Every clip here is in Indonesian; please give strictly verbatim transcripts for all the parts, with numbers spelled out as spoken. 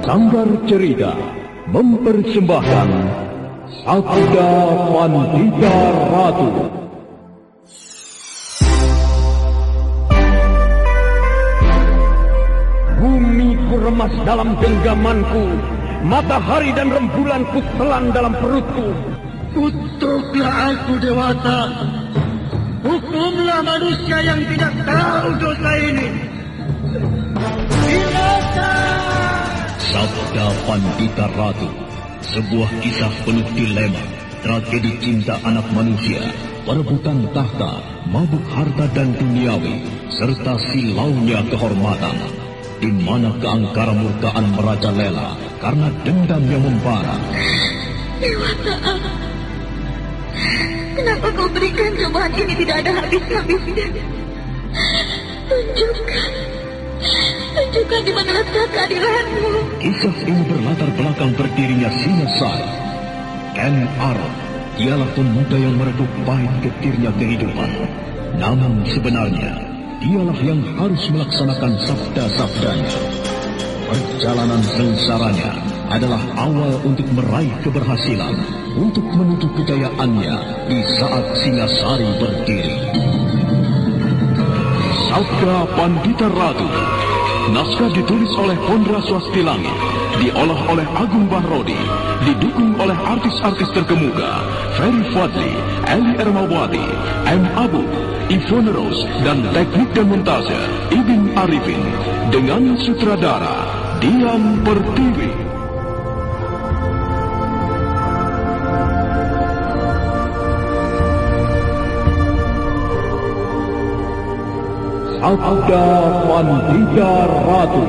Sanggar Cerita mempersembahkan Sabda Pandita Ratu. Bumi ku remas dalam genggamanku, matahari dan rembulan ku telan dalam perutku. Kutuklah aku, Dewata. Hukumlah manusia yang tidak tahu dosa ini. Binasa! Sabda Pandita Ratu, sebuah kisah penuh dilema, tragedi cinta anak manusia, perebutan tahta, mabuk harta dan duniawi, serta silaunya kehormatan, di mana keangkara murkaan merajalela karena dendam yang membara. Dewata, kenapa kau berikan cobaan ini tidak ada habis-habisnya? Tunjukkan, tunjukkan di mana letak keadilanmu. Kisah ini berlatar belakang berdirinya Singasari. Ken Arok, dialah pemuda yang merebut pahit getirnya kehidupan. Namun sebenarnya, dialah yang harus melaksanakan sabda-sabdanya. Perjalanan sengsaranya adalah awal untuk meraih keberhasilan, untuk menuju kejayaannya di saat Singasari berdiri. Sabda Pandita Ratu. Naskah ditulis oleh Pondra Swastilangi, diolah oleh Agung Bahrodi, didukung oleh artis-artis terkemuka Ferry Fadli, Eli Ermawati, M. Abu, Ivone Rose, dan teknik dan montase Ibin Arifin, dengan sutradara Dian Pertiwi. Sabda Pandita Ratu.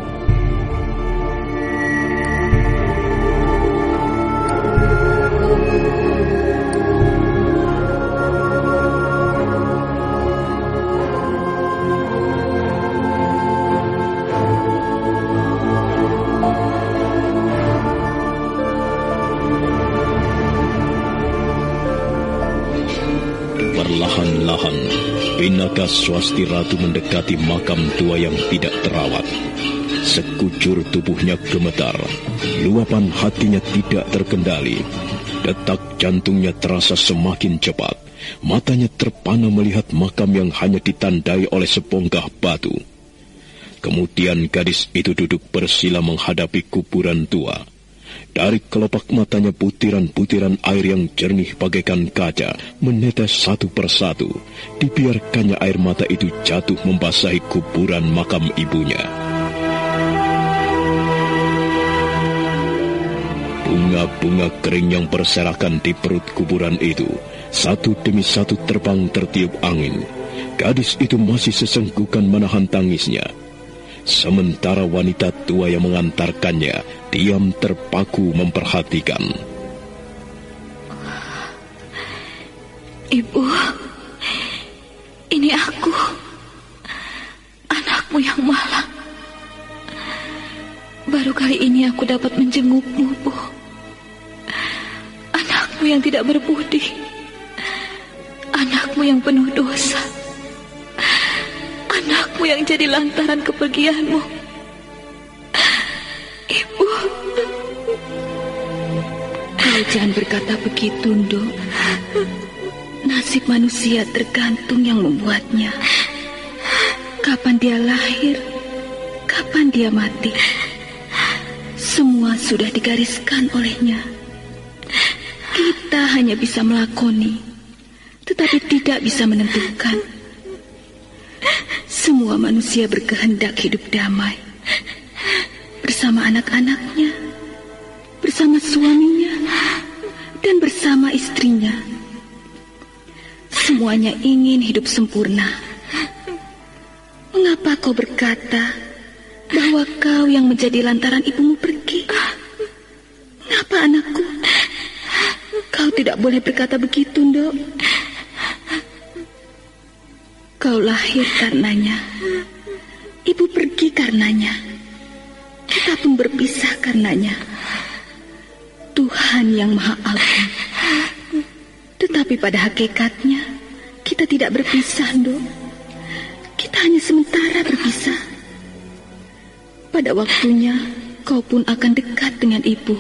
Perlahan-lahan, Pinaka Swasti Ratu mendekati makam tua yang tidak terawat. Sekujur tubuhnya gemetar, luapan hatinya tidak terkendali. Detak jantungnya terasa semakin cepat. Matanya terpana melihat makam yang hanya ditandai oleh sebongkah batu. Kemudian gadis itu duduk bersila menghadapi kuburan tua. Dari kelopak matanya butiran-butiran air yang jernih bagaikan kaca menetes satu persatu. Dibiarkannya air mata itu jatuh membasahi kuburan makam ibunya. Bunga-bunga kering yang berserakan di perut kuburan itu, satu demi satu terbang tertiup angin. Gadis itu masih sesenggukan menahan tangisnya. Sementara wanita tua yang mengantarkannya diam terpaku memperhatikan. Ibu, ini aku, anakmu yang malang. Baru kali ini aku dapat menjengukmu, Bu. Anakmu yang tidak berbudi, anakmu yang penuh dosa, anakmu yang jadi lantaran kepergianmu. Ibu, kau jangan berkata begitu, Nduk. Nasib manusia tergantung yang membuatnya. Kapan dia lahir, kapan dia mati, semua sudah digariskan olehnya. Kita hanya bisa melakoni, tetapi tidak bisa menentukan. Semua manusia berkehendak hidup damai, bersama anak-anaknya, bersama suaminya, dan bersama istrinya. Semuanya ingin hidup sempurna. Mengapa kau berkata bahwa kau yang menjadi lantaran ibumu pergi? Mengapa, anakku? Kau tidak boleh berkata begitu, Nduk. Kau lahir karenanya, ibu pergi karenanya, kita pun berpisah karenanya. Tuhan yang Maha Agung. Tetapi pada hakikatnya kita tidak berpisah, Nduk. Kita hanya sementara berpisah. Pada waktunya kau pun akan dekat dengan ibu.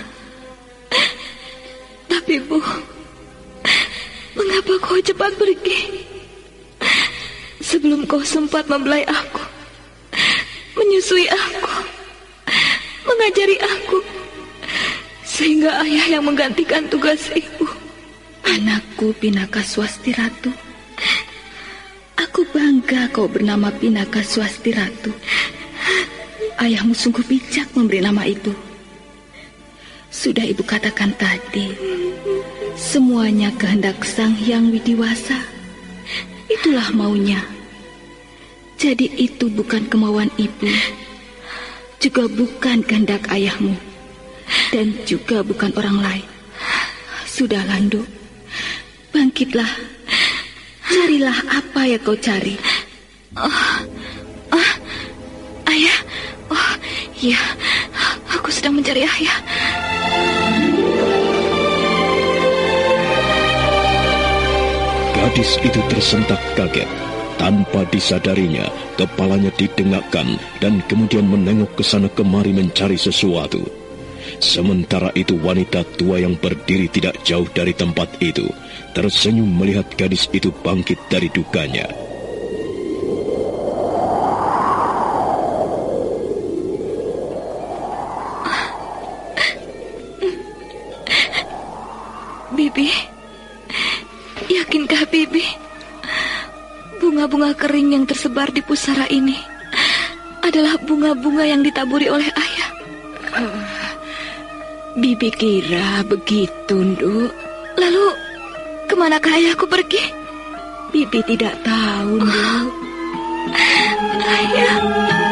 Tapi Bu, mengapa kau cepat pergi? Sebelum kau sempat membelai aku, menyusui aku, mengajari aku, sehingga ayah yang menggantikan tugas ibu. Anakku Pinaka Swasti Ratu, aku bangga kau bernama Pinaka Swasti Ratu. Ayahmu sungguh bijak memberi nama itu. Sudah ibu katakan tadi, semuanya kehendak Sang Hyang Widiwasa. Itulah maunya. Jadi itu bukan kemauan ibu, juga bukan kehendak ayahmu, dan juga bukan orang lain. Sudahlah, Nduk, bangkitlah. Carilah apa yang kau cari. Oh, oh, ayah. Oh, iya, aku sedang mencari ayah. Gadis itu tersentak kaget. Tanpa disadarinya, kepalanya didengakkan dan kemudian menengok ke sana kemari mencari sesuatu. Sementara itu wanita tua yang berdiri tidak jauh dari tempat itu tersenyum melihat gadis itu bangkit dari dukanya. Bibi, yakinkah Bibi bunga-bunga kering yang tersebar di pusara ini adalah bunga-bunga yang ditaburi oleh ayah? Uh, Bibi kira begitu, Nduk. Lalu, kemanakah ayahku pergi? Bibi tidak tahu, Nduk. Ayah.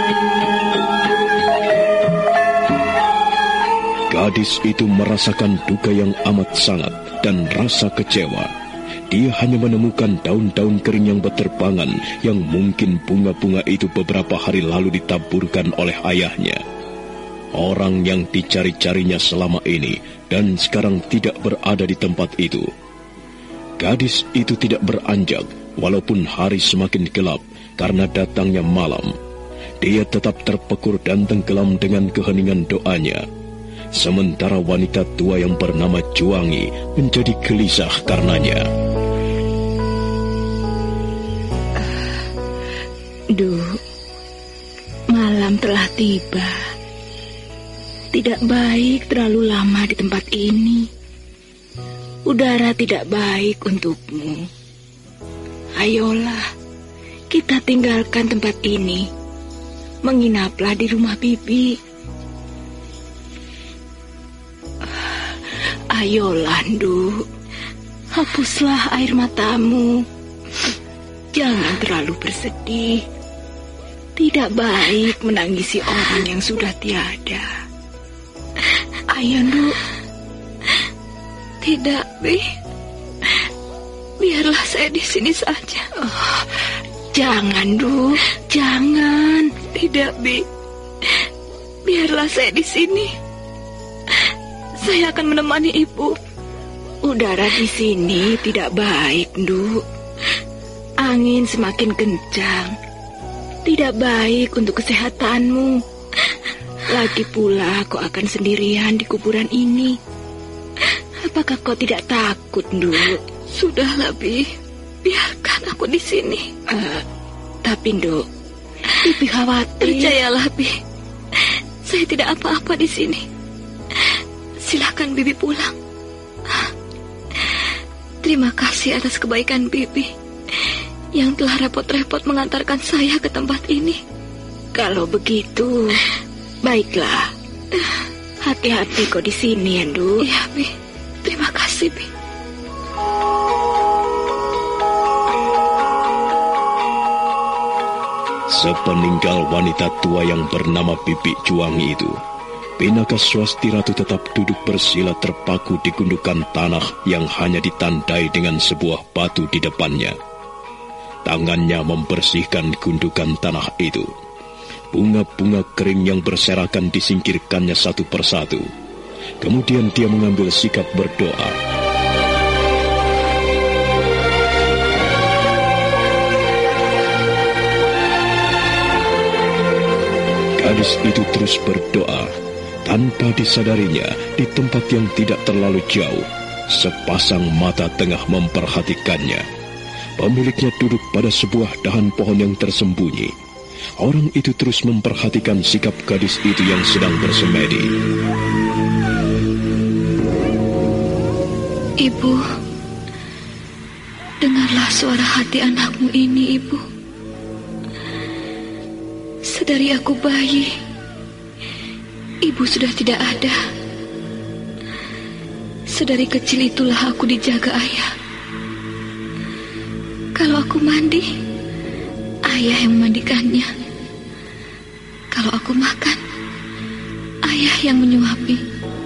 Gadis itu merasakan duka yang amat sangat dan rasa kecewa. Dia hanya menemukan daun-daun kering yang berterbangan yang mungkin bunga-bunga itu beberapa hari lalu ditaburkan oleh ayahnya. Orang yang dicari-carinya selama ini dan sekarang tidak berada di tempat itu. Gadis itu tidak beranjak walaupun hari semakin gelap karena datangnya malam. Dia tetap terpekur dan tenggelam dengan keheningan doanya. Sementara wanita tua yang bernama Juwangi menjadi gelisah karenanya. Nduk, malam telah tiba. Tidak baik terlalu lama di tempat ini. Udara tidak baik untukmu. Ayolah, kita tinggalkan tempat ini. Menginaplah di rumah Bibi. Ayolah, Nduk. Hapuslah air matamu. Jangan terlalu bersedih. Tidak baik menangisi orang yang sudah tiada. Ayo, Nduk. Tidak, Bi. Biarlah saya di sini saja. Oh, jangan, Nduk. Jangan. Tidak, Bi. Biarlah saya di sini. Saya akan menemani ibu. Udara di sini tidak baik, Nduk. Angin semakin kencang. Tidak baik untuk kesehatanmu. Lagi pula kau akan sendirian di kuburan ini. Apakah kau tidak takut, Nduk? Sudahlah, Bi. Biarkan aku di sini. Uh, tapi, Nduk, Bibi khawatir. Percayalah, Bi. Saya tidak apa-apa di sini. Silakan Bibi pulang. Terima kasih atas kebaikan Bibi yang telah repot-repot mengantarkan saya ke tempat ini. Kalau begitu, baiklah. Hati-hati kau di sini, ya, Nduk. Iya, Bi. Terima kasih, Bi. Sepeninggal wanita tua yang bernama Bibi Juwangi itu, Pinaka Swasti Ratu tetap duduk bersila terpaku di gundukan tanah yang hanya ditandai dengan sebuah batu di depannya. Tangannya membersihkan gundukan tanah itu. Bunga-bunga kering yang berserakan disingkirkannya satu persatu. Kemudian dia mengambil sikap berdoa. gadis itu terus berdoa. Tanpa disadarinya, di tempat yang tidak terlalu jauh, sepasang mata tengah memperhatikannya. Pemiliknya duduk pada sebuah dahan pohon yang tersembunyi. Orang itu terus memperhatikan sikap gadis itu yang sedang bersemedi. Ibu, dengarlah suara hati anakmu ini, Ibu. Sedari aku bayi, Ibu sudah tidak ada. Sedari kecil itulah aku dijaga ayah. Kalau aku mandi, ayah yang memandikannya. Kalau aku makan, ayah yang menyuapi.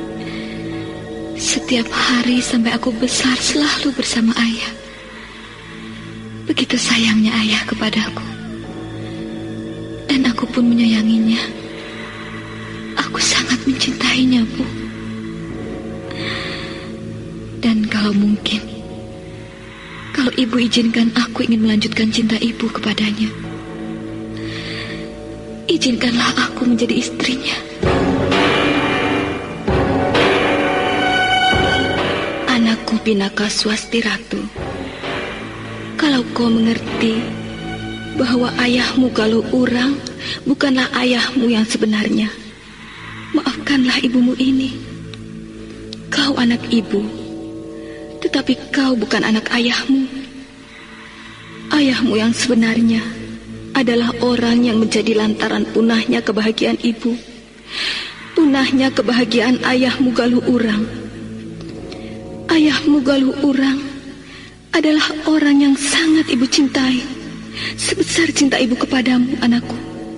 Setiap hari sampai aku besar selalu bersama ayah. Begitu sayangnya ayah kepadaku. Dan aku pun menyayanginya. Aku sangat mencintainya, Bu. Dan kalau mungkin, kalau Ibu izinkan aku ingin melanjutkan cinta Ibu kepadanya, izinkanlah aku menjadi istrinya. Anakku Pinaka Swasti Ratu, kalau kau mengerti bahwa ayahmu Galuh Urang bukanlah ayahmu yang sebenarnya, maafkanlah ibumu ini. Kau anak ibu, tetapi kau bukan anak ayahmu. Ayahmu yang sebenarnya adalah orang yang menjadi lantaran punahnya kebahagiaan ibu, punahnya kebahagiaan ayahmu Galuh Urang. Ayahmu Galuh Urang adalah orang yang sangat ibu cintai, sebesar cinta ibu kepadamu, anakku.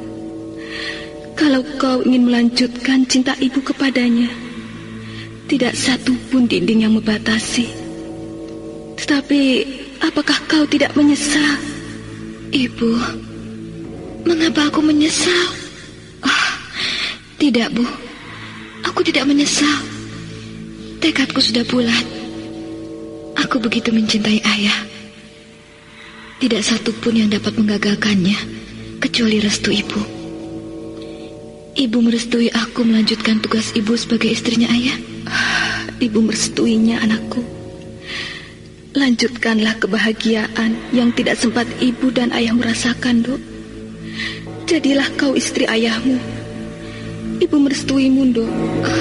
Kalau kau ingin melanjutkan cinta ibu kepadanya, tidak satu pun dinding yang membatasi. Tetapi apakah kau tidak menyesal? Ibu, mengapa aku menyesal? Oh, tidak, Bu. Aku tidak menyesal. Tekadku sudah bulat. Aku begitu mencintai ayah. Tidak satu pun yang dapat menggagalkannya, kecuali restu ibu. Ibu merestui aku melanjutkan tugas ibu sebagai istrinya ayah. Ibu merestuinya, anakku. Lanjutkanlah kebahagiaan yang tidak sempat ibu dan ayahmu rasakan, Dok. Jadilah kau istri ayahmu. Ibu merestuimu, Dok.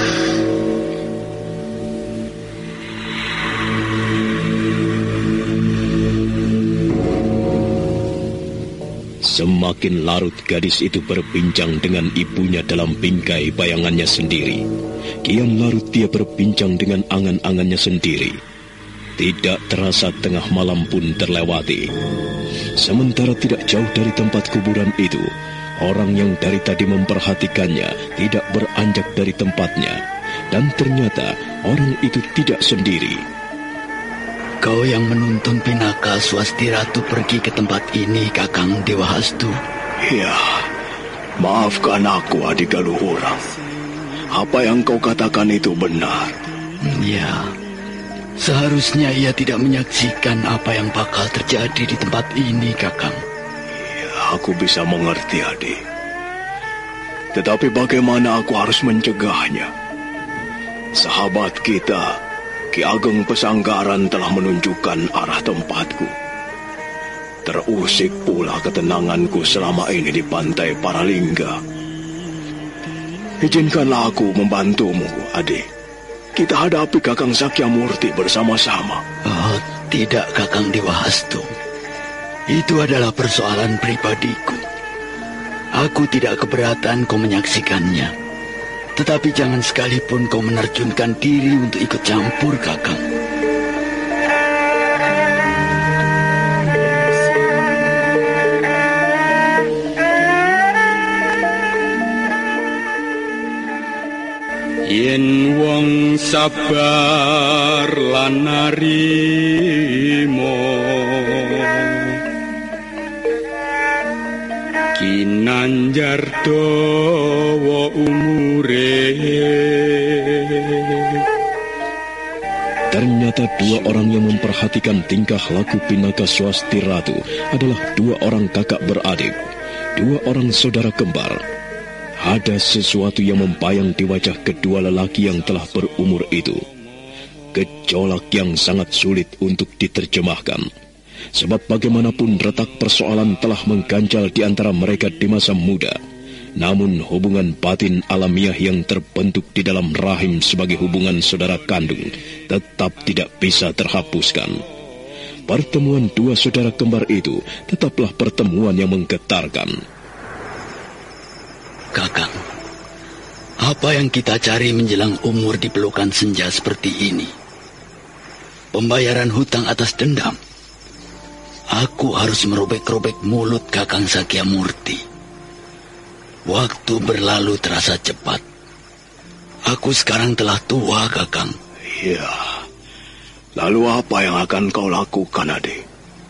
Semakin larut gadis itu berbincang dengan ibunya dalam bingkai bayangannya sendiri. Kian larut dia berbincang dengan angan-angannya sendiri. Tidak terasa tengah malam pun terlewati. Sementara tidak jauh dari tempat kuburan itu, orang yang dari tadi memperhatikannya tidak beranjak dari tempatnya. Dan ternyata orang itu tidak sendiri. Kau yang menuntun Pinaka Swasti Ratu pergi ke tempat ini, Kakang Dewa Hastu. Ya, maafkan aku, adik Galuh Urang. Apa yang kau katakan itu benar. Ya, seharusnya ia tidak menyaksikan apa yang bakal terjadi di tempat ini, Kakang. Ya, aku bisa mengerti, adik. Tetapi bagaimana aku harus mencegahnya? Sahabat kita, Ki Ageng Pesanggaran, telah menunjukkan arah tempatku. Terusik pula ketenanganku selama ini di pantai Paralingga. Izinkanlah aku membantumu, adik. Kita hadapi Kakang Sakyamurti bersama-sama. Oh, tidak, Kakang Dewa Hastu. Itu adalah persoalan pribadiku. Aku tidak keberatan kau menyaksikannya. Tetapi jangan sekalipun kau menerjunkan diri untuk ikut campur, Kakang. Yen wong sabar lan narimo, kinanjar dawa umure. Ternyata dua orang yang memperhatikan tingkah laku Pinaka Swasti Ratu adalah dua orang kakak beradik, dua orang saudara kembar. Ada sesuatu yang membayang di wajah kedua lelaki yang telah berumur itu. Gejolak yang sangat sulit untuk diterjemahkan. Sebab bagaimanapun retak persoalan telah mengganjal di antara mereka di masa muda. Namun hubungan batin alamiah yang terbentuk di dalam rahim sebagai hubungan saudara kandung tetap tidak bisa terhapuskan. Pertemuan dua saudara kembar itu tetaplah pertemuan yang menggetarkan. Kakang, apa yang kita cari menjelang umur di pelukan senja seperti ini? Pembayaran hutang atas dendam. Aku harus merobek-robek mulut Kakang Sakyamurti. Waktu berlalu terasa cepat. Aku sekarang telah tua, Kakang. Iya. Lalu apa yang akan kau lakukan, adik?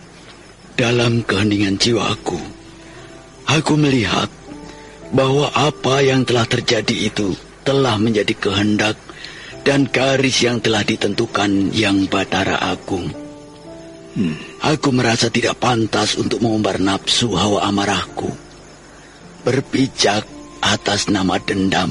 Dalam keheningan jiwaku, aku melihat bahwa apa yang telah terjadi itu telah menjadi kehendak dan garis yang telah ditentukan Yang Batara Agung. Hmm. Aku merasa tidak pantas untuk mengumbar nafsu hawa amarahku, berpijak atas nama dendam.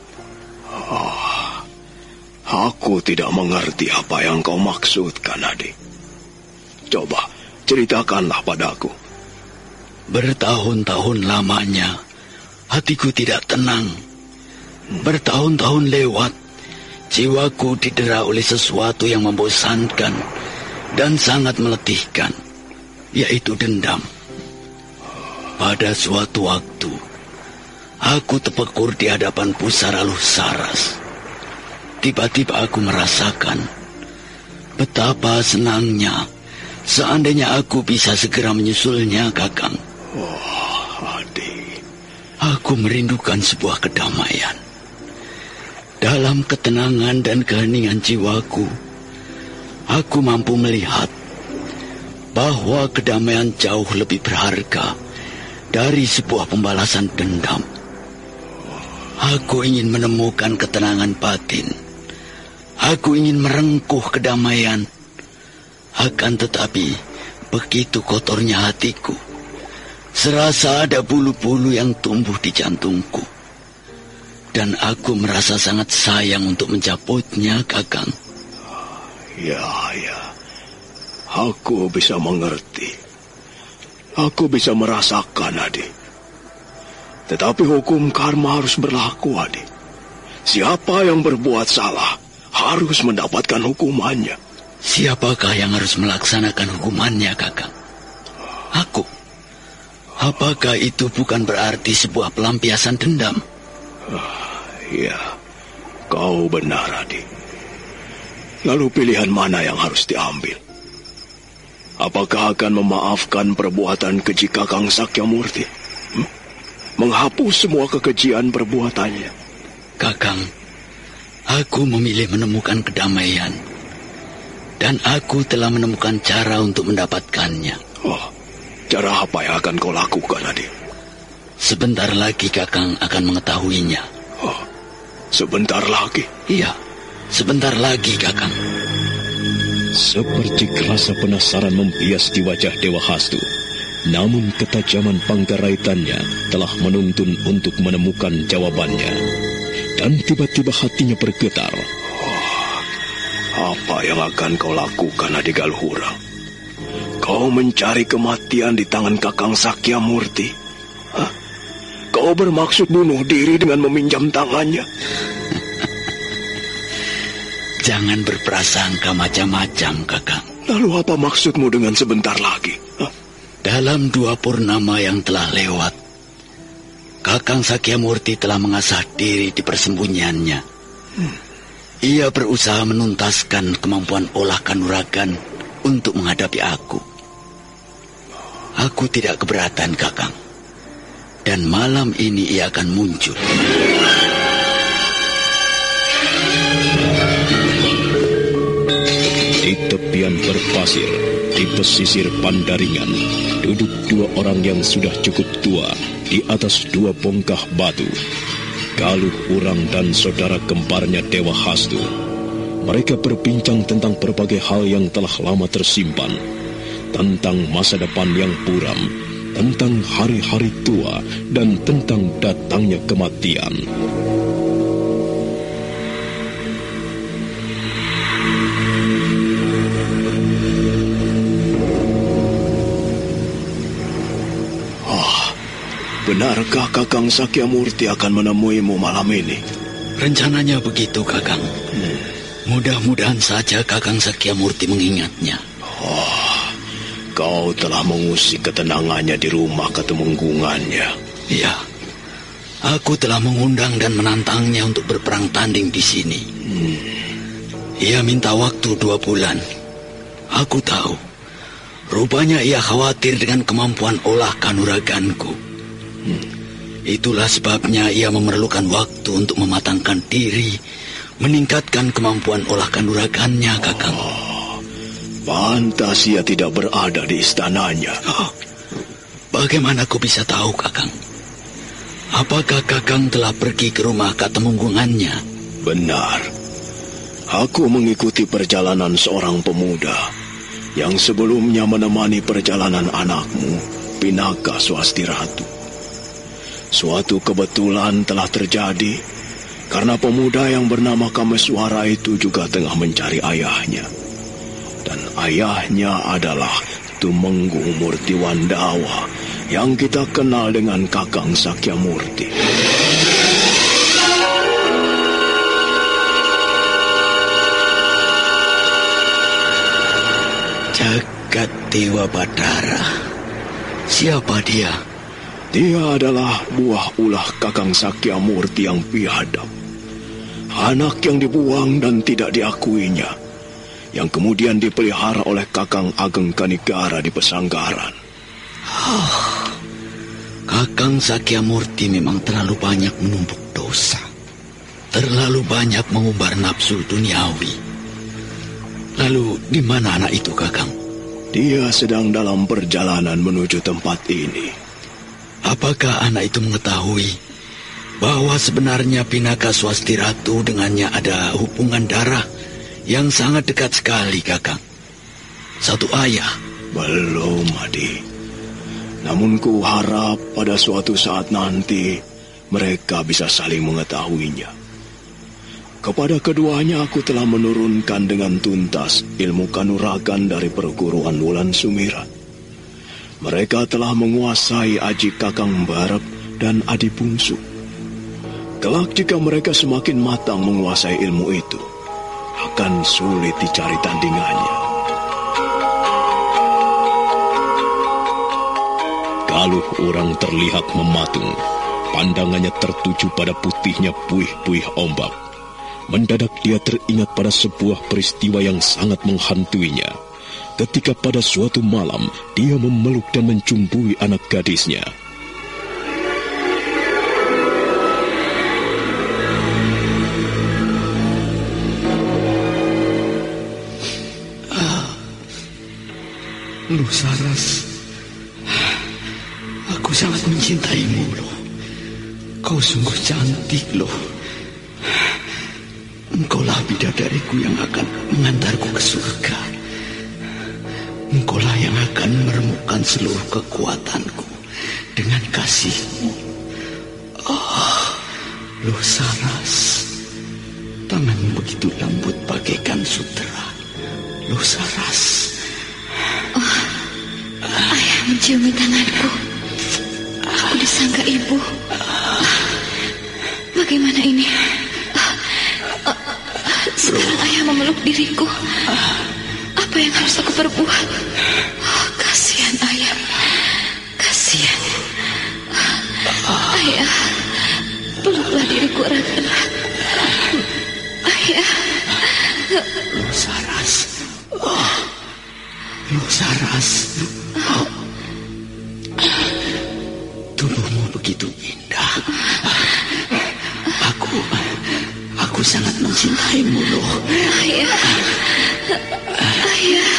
Oh, aku tidak mengerti apa yang kau maksudkan, adik. Coba ceritakanlah padaku. Bertahun-tahun lamanya hatiku tidak tenang. Bertahun-tahun lewat, jiwaku didera oleh sesuatu yang membosankan dan sangat meletihkan, yaitu dendam. Pada suatu waktu, aku terpekur di hadapan pusara Luh Saras. Tiba-tiba aku merasakan betapa senangnya seandainya aku bisa segera menyusulnya, Kakang. Oh, adik. Aku merindukan sebuah kedamaian. Dalam ketenangan dan keheningan jiwaku, aku mampu melihat bahwa kedamaian jauh lebih berharga dari sebuah pembalasan dendam. Aku ingin menemukan ketenangan batin. Aku ingin merengkuh kedamaian. Akan tetapi, begitu kotornya hatiku, serasa ada bulu-bulu yang tumbuh di jantungku. Dan aku merasa sangat sayang untuk mencabutnya, Kakang. Ya, ya. Aku bisa mengerti. Aku bisa merasakan, adik. Tetapi hukum karma harus berlaku, adik. Siapa yang berbuat salah harus mendapatkan hukumannya. Siapakah yang harus melaksanakan hukumannya, Kakang? Aku. Apakah itu bukan berarti sebuah pelampiasan dendam? Ya, kau benar, adik. Lalu pilihan mana yang harus diambil? Apakah akan memaafkan perbuatan keji Kakang Sakyamurti? Hmm? Menghapus semua kekejian perbuatannya? Kakang, aku memilih menemukan kedamaian. Dan aku telah menemukan cara untuk mendapatkannya. Oh, cara apa yang akan kau lakukan, adik? Sebentar lagi Kakang akan mengetahuinya. Oh, sebentar lagi? Iya, sebentar lagi, Kakang. Seperti rasa penasaran membias di wajah Dewa Hastu. Namun ketajaman panggaraitannya telah menuntun untuk menemukan jawabannya. Dan tiba-tiba hatinya bergetar. Oh, apa yang akan kau lakukan, adik Galuhurang? Kau mencari kematian di tangan Kakang Sakyamurti? Hah? Kau bermaksud bunuh diri dengan meminjam tangannya? Jangan berprasangka macam-macam, Kakang. Lalu apa maksudmu dengan sebentar lagi? Hah? Dalam dua purnama yang telah lewat, Kakang Sakyamurti telah mengasah diri di persembunyiannya. Hmm. Ia berusaha menuntaskan kemampuan olah kanuragan untuk menghadapi aku. Aku tidak keberatan, Kakang. Dan malam ini ia akan muncul. Di tepian berpasir, di pesisir Pandaringan, duduk dua orang yang sudah cukup tua di atas dua bongkah batu. Galuh Urang dan saudara kembarnya Dewa Hastu. Mereka berbincang tentang berbagai hal yang telah lama tersimpan, tentang masa depan yang buram, tentang hari-hari tua dan tentang datangnya kematian. Benarkah Kakang Sakyamurti akan menemuimu malam ini? Rencananya begitu, Kakang. Hmm. Mudah-mudahan saja Kakang Sakyamurti mengingatnya. Oh, kau telah mengusik ketenangannya di rumah ketemenggungannya. Iya, aku telah mengundang dan menantangnya untuk berperang tanding di sini. Hmm. Ia minta waktu dua bulan. Aku tahu, rupanya ia khawatir dengan kemampuan olah kanuraganku. Hmm. Itulah sebabnya ia memerlukan waktu untuk mematangkan diri, meningkatkan kemampuan olah kanuragannya, Kakang. Oh, pantas ia tidak berada di istananya. Oh, bagaimana aku bisa tahu, Kakang? Apakah Kakang telah pergi ke rumah katemunggungannya? Benar. Aku mengikuti perjalanan seorang pemuda yang sebelumnya menemani perjalanan anakmu, Pinaka Swasti Ratu. Suatu kebetulan telah terjadi karena pemuda yang bernama Kameswara itu juga tengah mencari ayahnya. Dan ayahnya adalah Tumenggung Murti Wandawa yang kita kenal dengan Kakang Sakyamurti. Jagat Dewa Batara. Siapa dia? Dia adalah buah ulah Kakang Sakyamurti yang biadab. Anak yang dibuang dan tidak diakuinya, yang kemudian dipelihara oleh Kakang Ageng Kanigara di Pesanggaran. Oh, Kakang Sakyamurti memang terlalu banyak menumpuk dosa. Terlalu banyak mengumbar nafsu duniawi. Lalu di mana anak itu, Kakang? Dia sedang dalam perjalanan menuju tempat ini. Apakah anak itu mengetahui bahwa sebenarnya Pinaka Swasti Ratu dengannya ada hubungan darah yang sangat dekat sekali, Kakang? Satu ayah. Belum, Adi. Namun ku harap pada suatu saat nanti mereka bisa saling mengetahuinya. Kepada keduanya aku telah menurunkan dengan tuntas ilmu kanuragan dari perguruan Wulan Sumirat. Mereka telah menguasai aji Kakang Barep dan Adi Bungsu. Kelak jika mereka semakin matang menguasai ilmu itu, akan sulit dicari tandingannya. Galuh orang terlihat mematung. Pandangannya tertuju pada putihnya puih-puih ombak. Mendadak dia teringat pada sebuah peristiwa yang sangat menghantuinya. Ketika pada suatu malam dia memeluk dan mencumbui anak gadisnya. Ah, Lu Saras, aku sangat mencintaimu, loh. Kau sungguh cantik, loh. Engkaulah bidadariku yang akan mengantarku ke surga. Engkaulah yang akan meremukkan seluruh kekuatanku dengan kasihmu. Oh, Lu Saras, tanganmu begitu lembut bagaikan sutera. Lu Saras. Oh, ayah menciumi tanganku. Aku disangka ibu. Bagaimana ini? Sekarang ayah memeluk diriku. Apa yang harus aku perbuat? Oh, kasihan ayah. Kasihan. Ayah, peluklah diriku erat-erat. Ayah. Lu Saras. Oh, Lu Saras. Oh. Tubuhmu begitu indah. Aku, aku sangat mencintaimu, loh. Ayah. Ayah.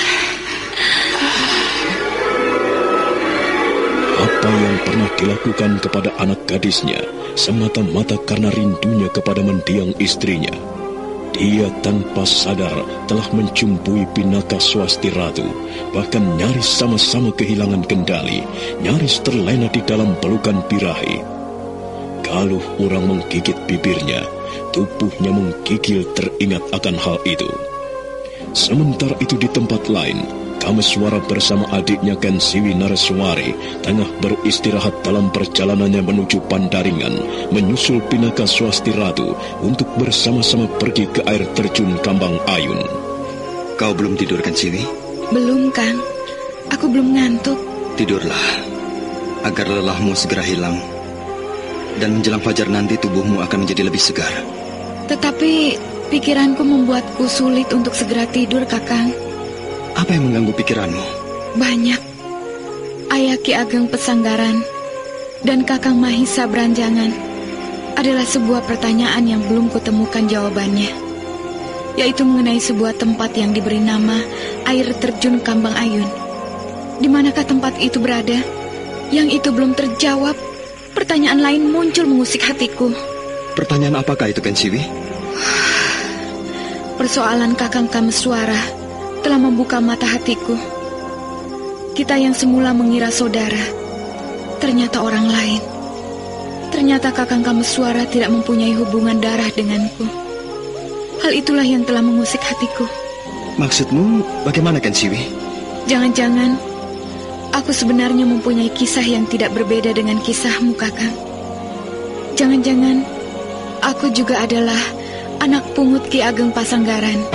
Apa yang pernah dilakukan kepada anak gadisnya semata-mata karena rindunya kepada mendiang istrinya. Dia tanpa sadar telah mencumbui Pinaka Swasti Ratu, bahkan nyaris sama-sama kehilangan kendali, nyaris terlena di dalam pelukan birahi. Galuh orang menggigit bibirnya, tubuhnya menggigil teringat akan hal itu. Sementara itu di tempat lain, Kameswara bersama adiknya Kensiwi Nareswari tengah beristirahat dalam perjalanannya menuju Pandaringan, menyusul Pinaka Swasti Ratu untuk bersama-sama pergi ke air terjun Kambang Ayun. Kau belum tidur, Kensiwi? Belum, Kang. Aku belum ngantuk. Tidurlah, agar lelahmu segera hilang. Dan menjelang fajar nanti tubuhmu akan menjadi lebih segar. Tetapi pikiranku membuatku sulit untuk segera tidur, Kakang. Apa yang mengganggu pikiranmu? Banyak. Ayah Ki Ageng Pesanggaran dan Kakang Mahisa Beranjangan adalah sebuah pertanyaan yang belum kutemukan jawabannya, yaitu mengenai sebuah tempat yang diberi nama air terjun Kambang Ayun. Di manakah tempat itu berada? Yang itu belum terjawab. Pertanyaan lain muncul mengusik hatiku. Pertanyaan apakah itu, Kensiwi? Persoalan Kakang Kameswara telah membuka mata hatiku. Kita yang semula mengira saudara, ternyata orang lain. Ternyata Kakang Kameswara tidak mempunyai hubungan darah denganku. Hal itulah yang telah mengusik hatiku. Maksudmu bagaimana, Kensiwi? Jangan-jangan aku sebenarnya mempunyai kisah yang tidak berbeda dengan kisahmu, Kakang. Jangan-jangan aku juga adalah anak pungut Ki Ageng Pasanggaran.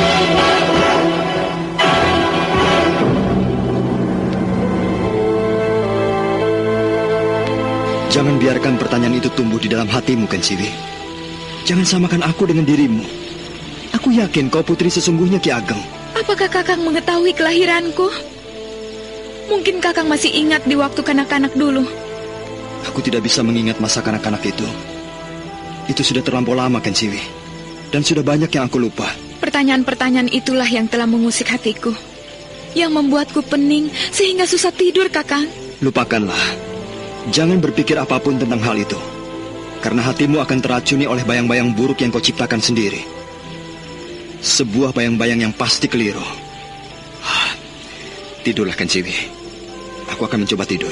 Jangan biarkan pertanyaan itu tumbuh di dalam hatimu, Kensiwi. Jangan samakan aku dengan dirimu. Aku yakin kau putri sesungguhnya Ki Ageng. Apakah Kakang mengetahui kelahiranku? Mungkin Kakang masih ingat di waktu kanak-kanak dulu. Aku tidak bisa mengingat masa kanak-kanak itu. Itu sudah terlampau lama, Kensiwi. Dan sudah banyak yang aku lupa. Pertanyaan-pertanyaan itulah yang telah mengusik hatiku, yang membuatku pening sehingga susah tidur, Kakang. Lupakanlah. Jangan berpikir apapun tentang hal itu, karena hatimu akan teracuni oleh bayang-bayang buruk yang kau ciptakan sendiri. Sebuah bayang-bayang yang pasti keliru. Tidurlah, Kensiwi. Aku akan mencoba tidur.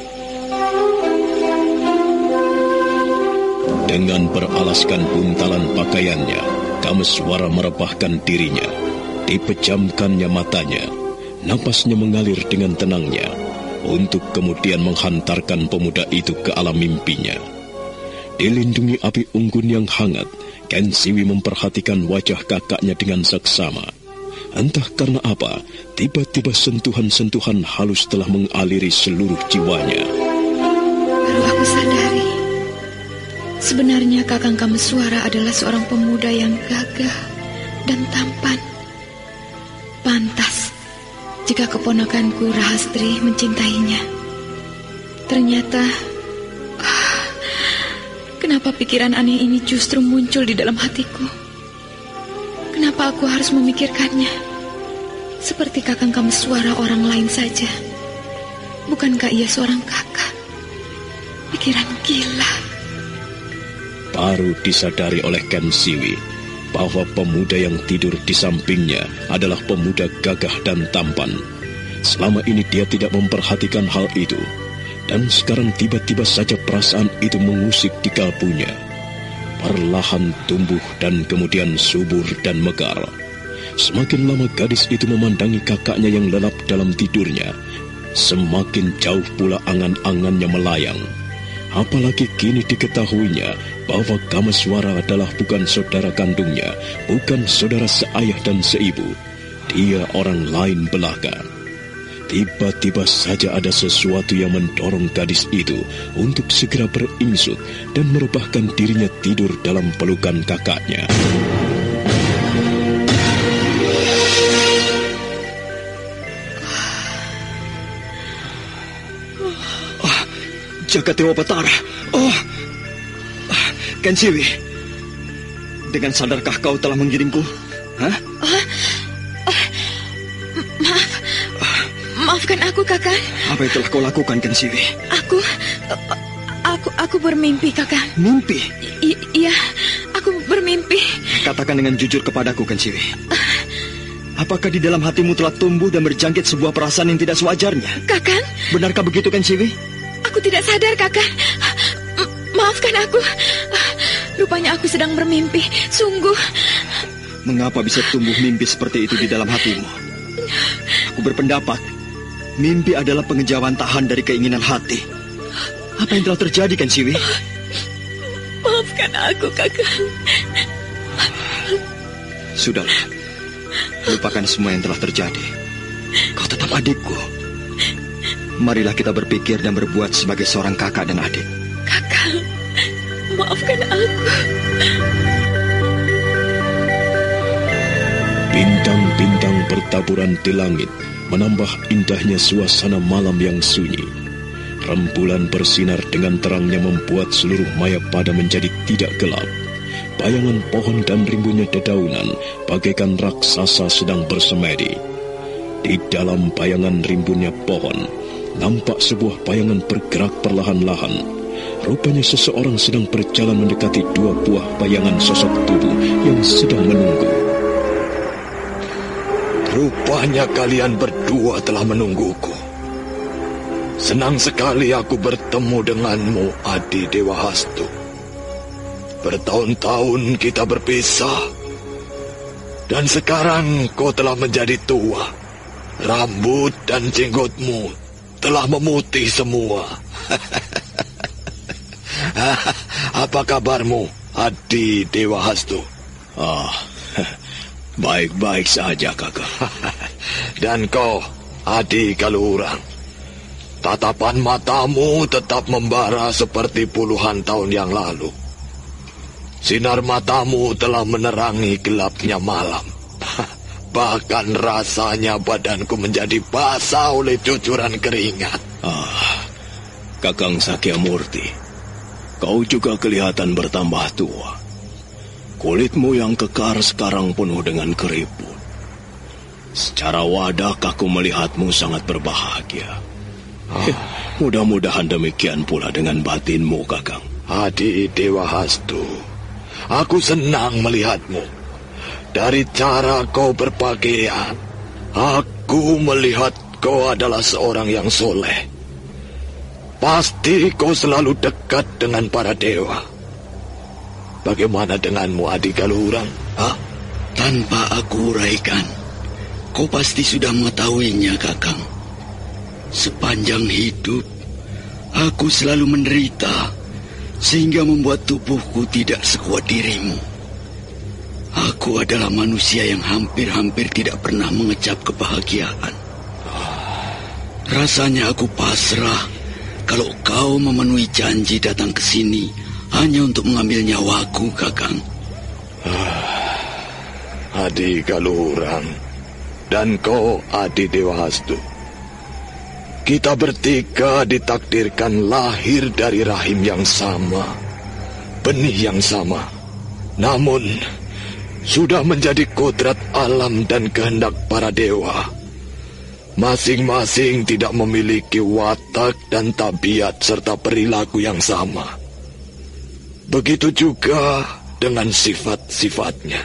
Dengan beralaskan buntalan pakaiannya, Kameswara merebahkan dirinya. Dipejamkannya matanya, napasnya mengalir dengan tenangnya, untuk kemudian menghantarkan pemuda itu ke alam mimpinya. Dilindungi api unggun yang hangat, Kensiwi memperhatikan wajah kakaknya dengan seksama. Entah karena apa, tiba-tiba sentuhan-sentuhan halus telah mengaliri seluruh jiwanya. Baru aku sadari, sebenarnya Kakang Kameswara adalah seorang pemuda yang gagah dan tampan. Pantas jika keponakanku Rahastri mencintainya. Ternyata, ah, kenapa pikiran aneh ini justru muncul di dalam hatiku? Kenapa aku harus memikirkannya? Seperti Kakang Kameswara orang lain saja. Bukankah ia seorang kakak? Pikiran gila. Baru disadari oleh Kensiwi bahwa pemuda yang tidur di sampingnya adalah pemuda gagah dan tampan. Selama ini dia tidak memperhatikan hal itu, dan sekarang tiba-tiba saja perasaan itu mengusik di kalbunya. Perlahan tumbuh dan kemudian subur dan mekar. Semakin lama gadis itu memandangi kakaknya yang lelap dalam tidurnya, semakin jauh pula angan-angannya melayang. Apalagi kini diketahuinya bahwa Kameswara adalah bukan saudara kandungnya, bukan saudara seayah dan seibu. Dia orang lain belaka. Tiba-tiba saja ada sesuatu yang mendorong gadis itu untuk segera beringsut dan merebahkan dirinya tidur dalam pelukan kakaknya. Jagat Dewa Batara. Oh, Kensiwi, dengan sadarkah kau telah mengirimku? Hah? Oh, oh, maaf, maafkan aku, Kakang. Apa yang telah kau lakukan, Kensiwi? Aku, aku, aku bermimpi, Kakang. Mimpi? I iya, aku bermimpi bermimpi. Katakan dengan jujur kepadaku, Kensiwi. Apakah di dalam hatimu telah tumbuh dan berjangkit sebuah perasaan yang tidak sewajarnya? Kakang? Benarkah begitu, Kensiwi? Aku tidak sadar, Kakang. Maafkan aku. Rupanya aku sedang bermimpi. Sungguh. Mengapa bisa tumbuh mimpi seperti itu di dalam hatimu? Aku berpendapat, mimpi adalah pengejauhan tahan dari keinginan hati. Apa yang telah terjadi, Kensiwi? Maafkan aku, Kakang. Sudahlah. Lupakan semua yang telah terjadi. Kau tetap adikku. Marilah kita berpikir dan berbuat sebagai seorang kakak dan adik. Kakang, maafkan aku. Bintang-bintang bertaburan di langit menambah indahnya suasana malam yang sunyi. Rembulan bersinar dengan terangnya membuat seluruh Mayapada menjadi tidak gelap. Bayangan pohon dan rimbunnya dedaunan bagaikan raksasa sedang bersemedi. Di dalam bayangan rimbunnya pohon, nampak sebuah bayangan bergerak perlahan-lahan. Rupanya seseorang sedang berjalan mendekati dua buah bayangan sosok tubuh yang sedang menunggu. Rupanya kalian berdua telah menungguku. Senang sekali aku bertemu denganmu, Adi Dewa Hastu. Bertahun-tahun kita berpisah, dan sekarang kau telah menjadi tua. Rambut dan jenggotmu telah memutih semua. Apa kabarmu, Adi Dewa Hastu? Ah, baik-baik saja, kakak. Dan kau, Adi Galuhurang, tatapan matamu tetap membara seperti puluhan tahun yang lalu. Sinar matamu telah menerangi gelapnya malam. Bahkan rasanya badanku menjadi basah oleh cucuran keringat. Ah, Kakang Sakyamurti, kau juga kelihatan bertambah tua. Kulitmu yang kekar sekarang penuh dengan keriput. Secara wadak aku melihatmu sangat berbahagia. Ah. Mudah-mudahan demikian pula dengan batinmu, Kakang. Adi Dewa Hastu, aku senang melihatmu. Dari cara kau berpakaian, aku melihat kau adalah seorang yang soleh. Pasti kau selalu dekat dengan para dewa. Bagaimana denganmu, Adi Galuhurang? Ah, tanpa aku uraikan, kau pasti sudah mengetahuinya, Kakang. Sepanjang hidup, aku selalu menderita, sehingga membuat tubuhku tidak sekuat dirimu. Aku adalah manusia yang hampir-hampir tidak pernah mengecap kebahagiaan. Rasanya aku pasrah kalau kau memenuhi janji datang ke sini hanya untuk mengambil nyawaku, Kakang. Adi Galuhurang dan kau, Adi Dewa Hastu, kita bertiga ditakdirkan lahir dari rahim yang sama, benih yang sama. Namun sudah menjadi kodrat alam dan kehendak para dewa. Masing-masing tidak memiliki watak dan tabiat serta perilaku yang sama. Begitu juga dengan sifat-sifatnya.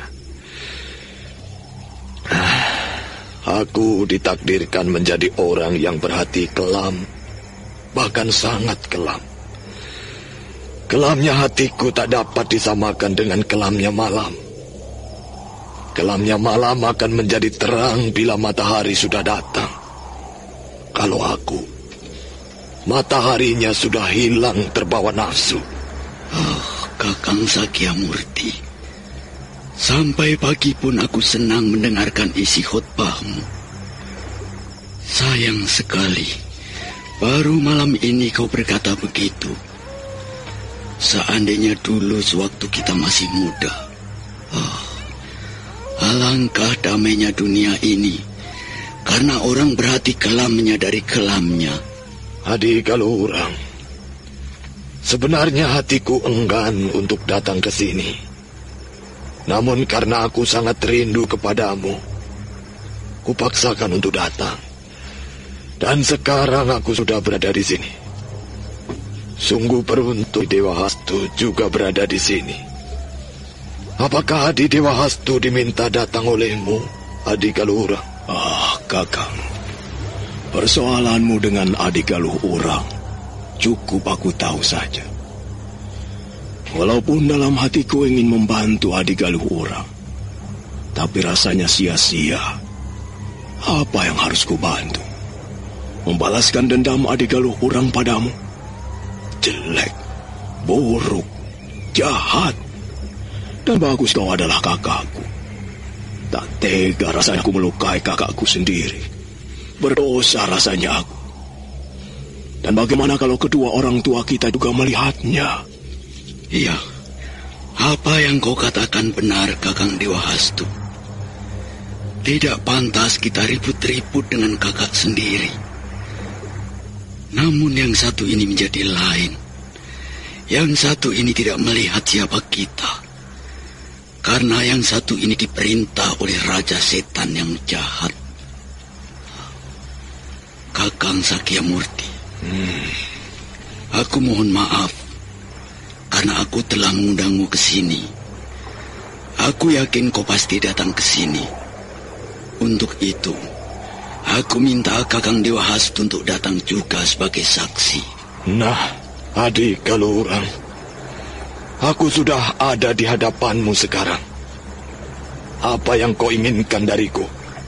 Aku ditakdirkan menjadi orang yang berhati kelam, bahkan sangat kelam. Kelamnya hatiku tak dapat disamakan dengan kelamnya malam. Kelamnya malam akan menjadi terang bila matahari sudah datang. Kalau aku, mataharinya sudah hilang terbawa nafsu. Oh, Kakang Sakyamurti, sampai pagi pun aku senang mendengarkan isi khutbahmu. Sayang sekali, baru malam ini kau berkata begitu. Seandainya dulu sewaktu kita masih muda. Oh, alangkah damainya dunia ini, karena orang berhati kelam menyadari kelamnya. Adi Galuhurang, sebenarnya hatiku enggan untuk datang ke sini. Namun karena aku sangat rindu kepadamu, kupaksakan untuk datang. Dan sekarang aku sudah berada di sini. Sungguh beruntung Dewa Hastu juga berada di sini. Apakah Adi Dewa Hastu diminta datang olehmu, Adi Galuh Urang? Ah, Kakang. Persoalanmu dengan Adi Galuh Urang cukup aku tahu saja. Walaupun dalam hatiku ingin membantu Adi Galuh Urang, tapi rasanya sia-sia. Apa yang harus kubantu? Membalaskan dendam Adi Galuh Urang padamu? Jelek, buruk, jahat. Dan bagus kau adalah kakakku. Tak tega rasanya aku melukai kakakku sendiri. Berdosa rasanya aku. Dan bagaimana kalau kedua orang tua kita juga melihatnya? Iya, apa yang kau katakan benar, Kakang Dewa Hastu. Tidak pantas kita ribut-ribut dengan kakak sendiri. Namun yang satu ini menjadi lain. Yang satu ini tidak melihat siapa kita. Karena yang satu ini diperintah oleh Raja Setan yang jahat. Kakang Sakyamurti, hmm. aku mohon maaf karena aku telah mengundangmu ke sini. Aku yakin kau pasti datang ke sini. Untuk itu, aku minta Kakang Dewa Hastu untuk datang juga sebagai saksi. Nah, Adi Galuh Urang, aku sudah ada di hadapanmu sekarang. Apa yang kau inginkan dariku?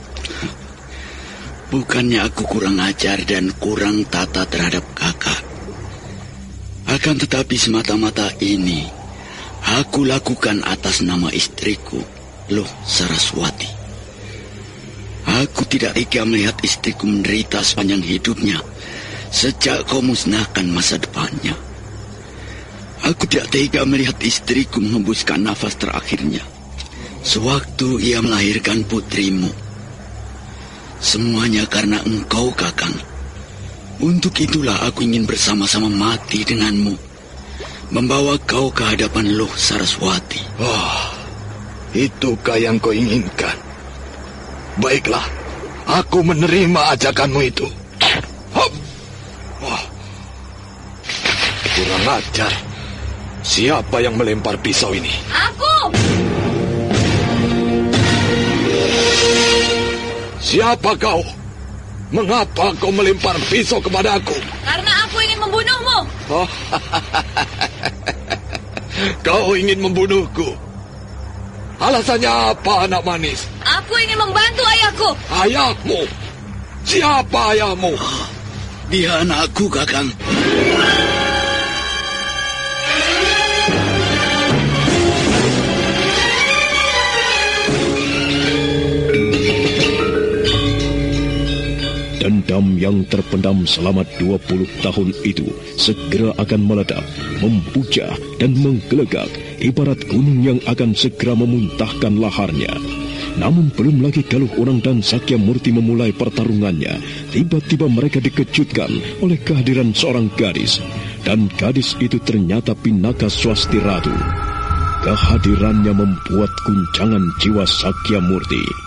Bukannya aku kurang ajar dan kurang tata terhadap kakak. Akan tetapi semata-mata ini aku lakukan atas nama istriku, Loh Saraswati. Aku tidak tega melihat istriku menderita sepanjang hidupnya sejak kau musnahkan masa depannya. Aku tidak tega melihat istriku menghembuskan nafas terakhirnya sewaktu ia melahirkan putrimu. Semuanya karena engkau, Kakang. Untuk itulah aku ingin bersama-sama mati denganmu, membawa kau ke hadapan Loh Saraswati. Oh, itukah yang kau inginkan? Baiklah, aku menerima ajakanmu itu. Hop. Wah, kurang ajar. Siapa yang melempar pisau ini? Aku! Siapa kau? Mengapa kau melempar pisau kepadaku? Karena aku ingin membunuhmu. Oh, kau ingin membunuhku? Alasannya apa, anak manis? Aku ingin membantu ayahku. Ayahmu? Siapa ayahmu? Dia anakku, Kakang. Dendam yang terpendam selama dua puluh tahun itu segera akan meledak, membujah dan menggelegak, ibarat gunung yang akan segera memuntahkan laharnya. Namun belum lagi Galuh Urang dan Sakyamurti memulai pertarungannya, tiba-tiba mereka dikejutkan oleh kehadiran seorang gadis. Dan gadis itu ternyata Pinaka Swasti Ratu. Kehadirannya membuat guncangan jiwa Sakyamurti.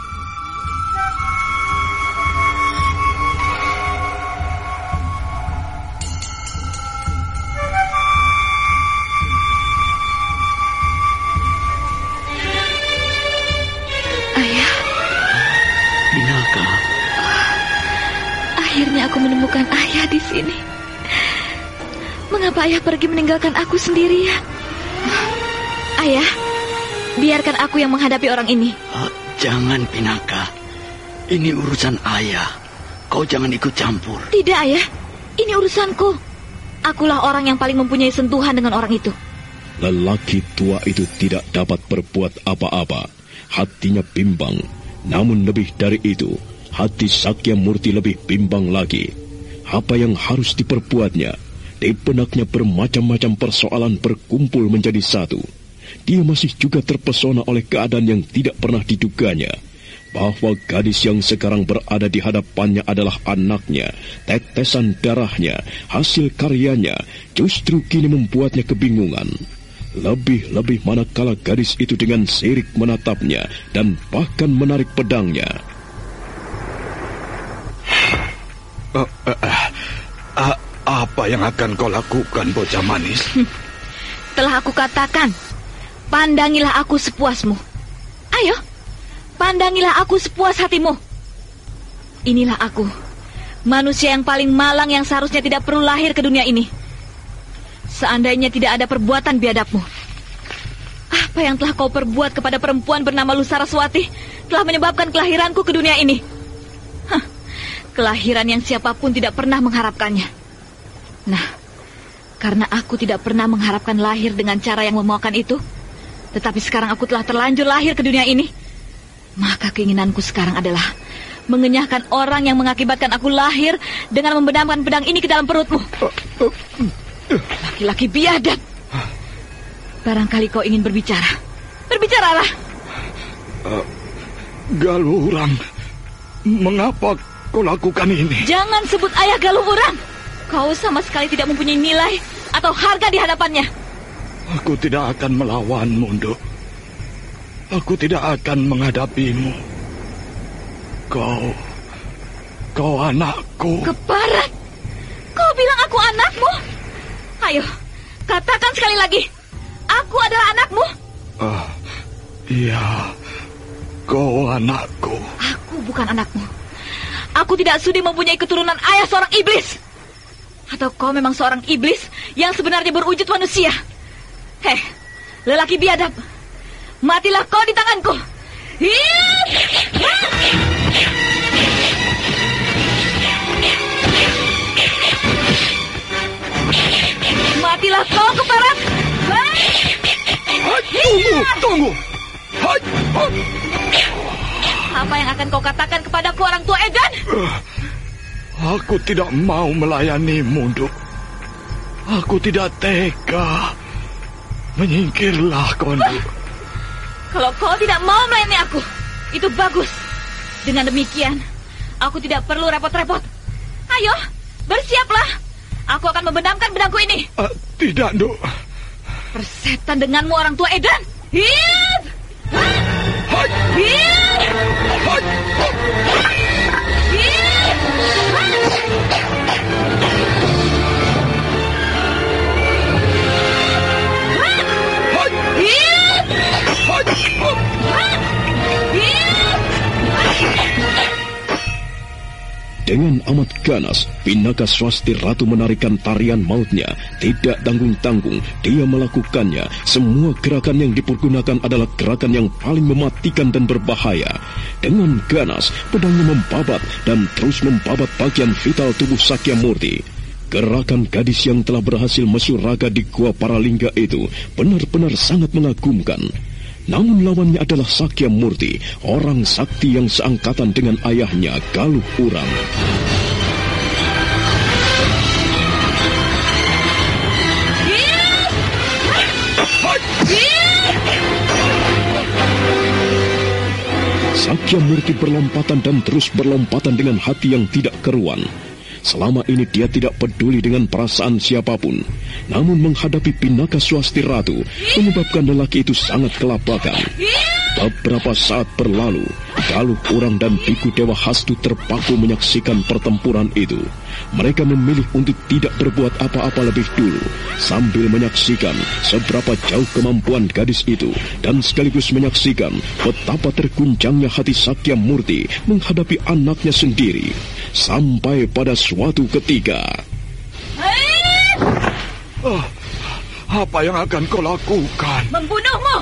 Menemukan ayah di sini. Mengapa ayah pergi meninggalkan aku sendirian? Ayah, biarkan aku yang menghadapi orang ini. Oh, jangan, Pinaka. Ini urusan ayah. Kau jangan ikut campur. Tidak, ayah. Ini urusanku. Akulah orang yang paling mempunyai sentuhan dengan orang itu. Lelaki tua itu tidak dapat berbuat apa-apa. Hatinya bimbang. Namun lebih dari itu, hati Sakyamurti lebih bimbang lagi. Apa yang harus diperbuatnya? Di benaknya bermacam-macam persoalan berkumpul menjadi satu. Dia masih juga terpesona oleh keadaan yang tidak pernah diduganya. Bahwa gadis yang sekarang berada di hadapannya adalah anaknya, tetesan darahnya, hasil karyanya, justru kini membuatnya kebingungan. Lebih-lebih manakala gadis itu dengan sirik menatapnya dan bahkan menarik pedangnya. Uh, uh, uh, uh, apa yang akan kau lakukan, bocah manis? Hmm, telah aku katakan, pandangilah aku sepuasmu. Ayo, pandangilah aku sepuas hatimu. Inilah aku, manusia yang paling malang yang seharusnya tidak perlu lahir ke dunia ini. Seandainya tidak ada perbuatan biadabmu, apa yang telah kau perbuat kepada perempuan bernama Lusaraswati telah menyebabkan kelahiranku ke dunia ini. Hah, kelahiran yang siapapun tidak pernah mengharapkannya. Nah, karena aku tidak pernah mengharapkan lahir dengan cara yang memalukan itu, tetapi sekarang aku telah terlanjur lahir ke dunia ini, maka keinginanku sekarang adalah mengenyahkan orang yang mengakibatkan aku lahir dengan membenamkan pedang ini ke dalam perutmu. Laki-laki biadab. Barangkali kau ingin berbicara. Berbicaralah. Uh, Galuh Urang, mengapa kau lakukan ini? Jangan sebut ayah Galuh Urang. Kau sama sekali tidak mempunyai nilai atau harga di hadapannya. Aku tidak akan melawanmu, Nduk. Aku tidak akan menghadapimu. Kau, kau anakku. Keparat, kau bilang aku anakmu? Ayo, katakan sekali lagi, aku adalah anakmu. Ah, uh, iya, kau anakku. Aku bukan anakmu. Aku tidak sudi mempunyai keturunan ayah seorang iblis. Atau kau memang seorang iblis yang sebenarnya berwujud manusia? Heh, lelaki biadab, matilah kau di tanganku. Hiiii! Matilah kau, Keparat! Tunggu, tunggu! Apa yang akan kau katakan kepadaku, orang tua Edan? Aku tidak mau melayanimu, Nduk. Aku tidak tega. Menyingkirlah kau, Nduk. Kalau kau tidak mau melayani aku, itu bagus. Dengan demikian, aku tidak perlu repot-repot. Ayo, bersiaplah. Aku akan membenamkan pedangku ini. Uh, tidak, Nduk. Persetan denganmu, orang tua Edan. Hip! Hip! Hip! Dengan amat ganas, Pinakaswasti Ratu menarikan tarian mautnya. Tidak tanggung-tanggung, dia melakukannya. Semua gerakan yang dipergunakan adalah gerakan yang paling mematikan dan berbahaya. Dengan ganas, pedangnya membabat dan terus membabat bagian vital tubuh Sakyamurti. Gerakan gadis yang telah berhasil mesyuraga di Gua Paralingga itu benar-benar sangat mengagumkan. Namun lawannya adalah Sakyamurti, orang sakti yang seangkatan dengan ayahnya Galuh Urang. Sakyamurti berlompatan dan terus berlompatan dengan hati yang tidak keruan. Selama ini dia tidak peduli dengan perasaan siapapun. Namun menghadapi Pinakaswasti Ratu menyebabkan lelaki itu sangat kelabakan. Beberapa saat berlalu, Galuh Urang dan Biku Dewa Hastu terpaku menyaksikan pertempuran itu. Mereka memilih untuk tidak berbuat apa-apa lebih dulu, sambil menyaksikan seberapa jauh kemampuan gadis itu, dan sekaligus menyaksikan betapa terguncangnya hati Sakyamurti menghadapi anaknya sendiri. Sampai pada suatu ketika, oh, apa yang akan kau lakukan? Membunuhmu!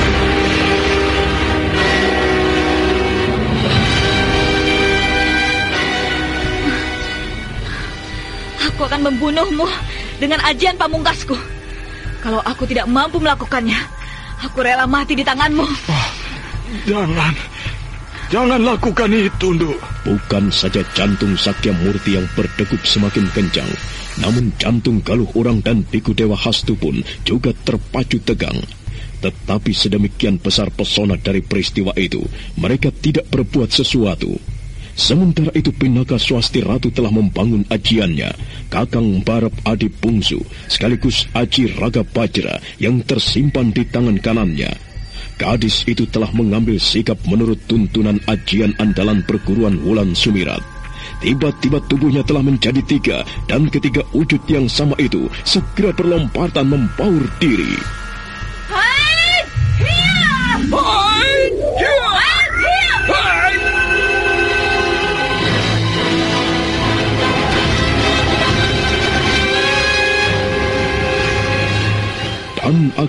Aku akan membunuhmu dengan ajian pamungkasku. Kalau aku tidak mampu melakukannya, aku rela mati di tanganmu. Oh, jangan. Jangan lakukan itu, Nduk. Bukan saja jantung Sakyamurti yang berdegup semakin kencang, namun jantung Galuh Urang dan Biku Dewa Hastu pun juga terpacu tegang. Tetapi sedemikian besar pesona dari peristiwa itu, mereka tidak berbuat sesuatu. Sementara itu Pinakaswasti Ratu telah membangun ajiannya, Kakang Barep Adi Bungsu, sekaligus Aji Raga Bajra yang tersimpan di tangan kanannya. Gadis itu telah mengambil sikap menurut tuntunan ajian andalan perguruan Wulan Sumirat. Tiba-tiba tubuhnya telah menjadi tiga, dan ketiga wujud yang sama itu segera berlompatan membaur diri. Hai!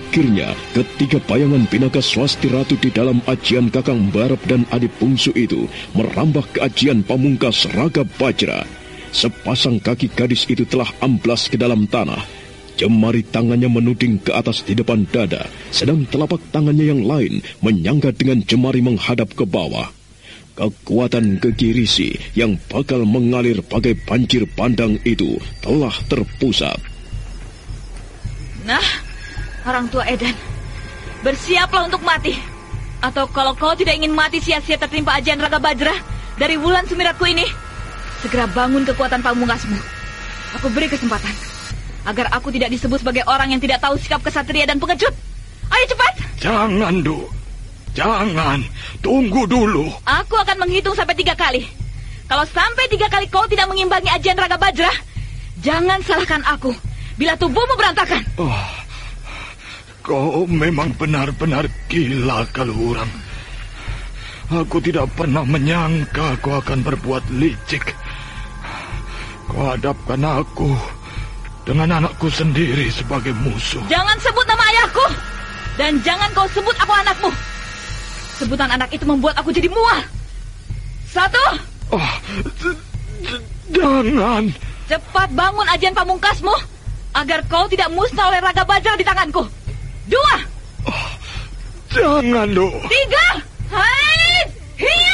Akhirnya, ketiga bayangan Pinaka Swasti Ratu di dalam ajian Kakang Barep dan adik bungsu itu merambah ke ajian pamungkas Raga Bajra. Sepasang kaki gadis itu telah amplas ke dalam tanah. Jemari tangannya menuding ke atas di depan dada, sedang telapak tangannya yang lain menyangga dengan jemari menghadap ke bawah. Kekuatan kekirisi yang bakal mengalir bagai banjir bandang itu telah terpusat. Nah, orang tua Edan, bersiaplah untuk mati. Atau kalau kau tidak ingin mati sia-sia tertimpa ajian Raga Bajra dari wulan sumiratku ini, segera bangun kekuatan pamungkasmu. Aku beri kesempatan agar aku tidak disebut sebagai orang yang tidak tahu sikap kesatria dan pengecut. Ayo cepat. Jangan, Du. Jangan. Tunggu dulu. Aku akan menghitung sampai tiga kali. Kalau sampai tiga kali kau tidak mengimbangi ajian Raga Bajra, jangan salahkan aku bila tubuhmu berantakan. Oh, kau memang benar-benar gila, Kaluhurang. Aku tidak pernah menyangka kau akan berbuat licik. Kau hadapkan aku dengan anakku sendiri sebagai musuh. Jangan sebut nama ayahku. Dan jangan kau sebut aku anakmu. Sebutan anak itu membuat aku jadi mual. Satu. Oh, jangan. Cepat bangun ajian pamungkasmu agar kau tidak musnah oleh Raga Bajra di tanganku. Dua. Oh, jangan, Du. Tiga. Hai. Hiya.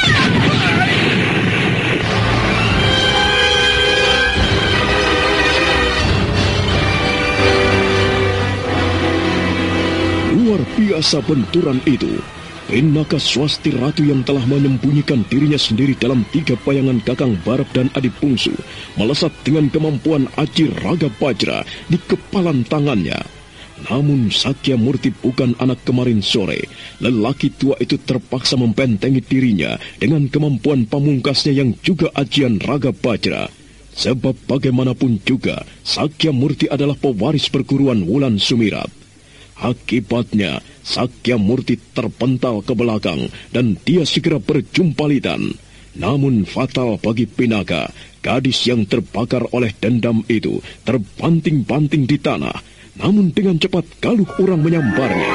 Luar biasa benturan itu. Pinaka Swasti Ratu yang telah menyembunyikan dirinya sendiri dalam tiga bayangan Kakang Barep dan adik bungsu melesat dengan kemampuan aji Raga Bajra di kepalan tangannya. Namun Sakya Murti bukan anak kemarin sore. Lelaki tua itu terpaksa membentengi dirinya dengan kemampuan pamungkasnya yang juga ajian Raga Bajra. Sebab bagaimanapun juga Sakya Murti adalah pewaris perguruan Wulan Sumirat. Akibatnya, Sakya Murti terpental ke belakang dan dia segera berjumpalitan. Namun fatal bagi Pinaka, gadis yang terbakar oleh dendam itu terbanting-banting di tanah. Namun dengan cepat Galuh Urang menyambarnya.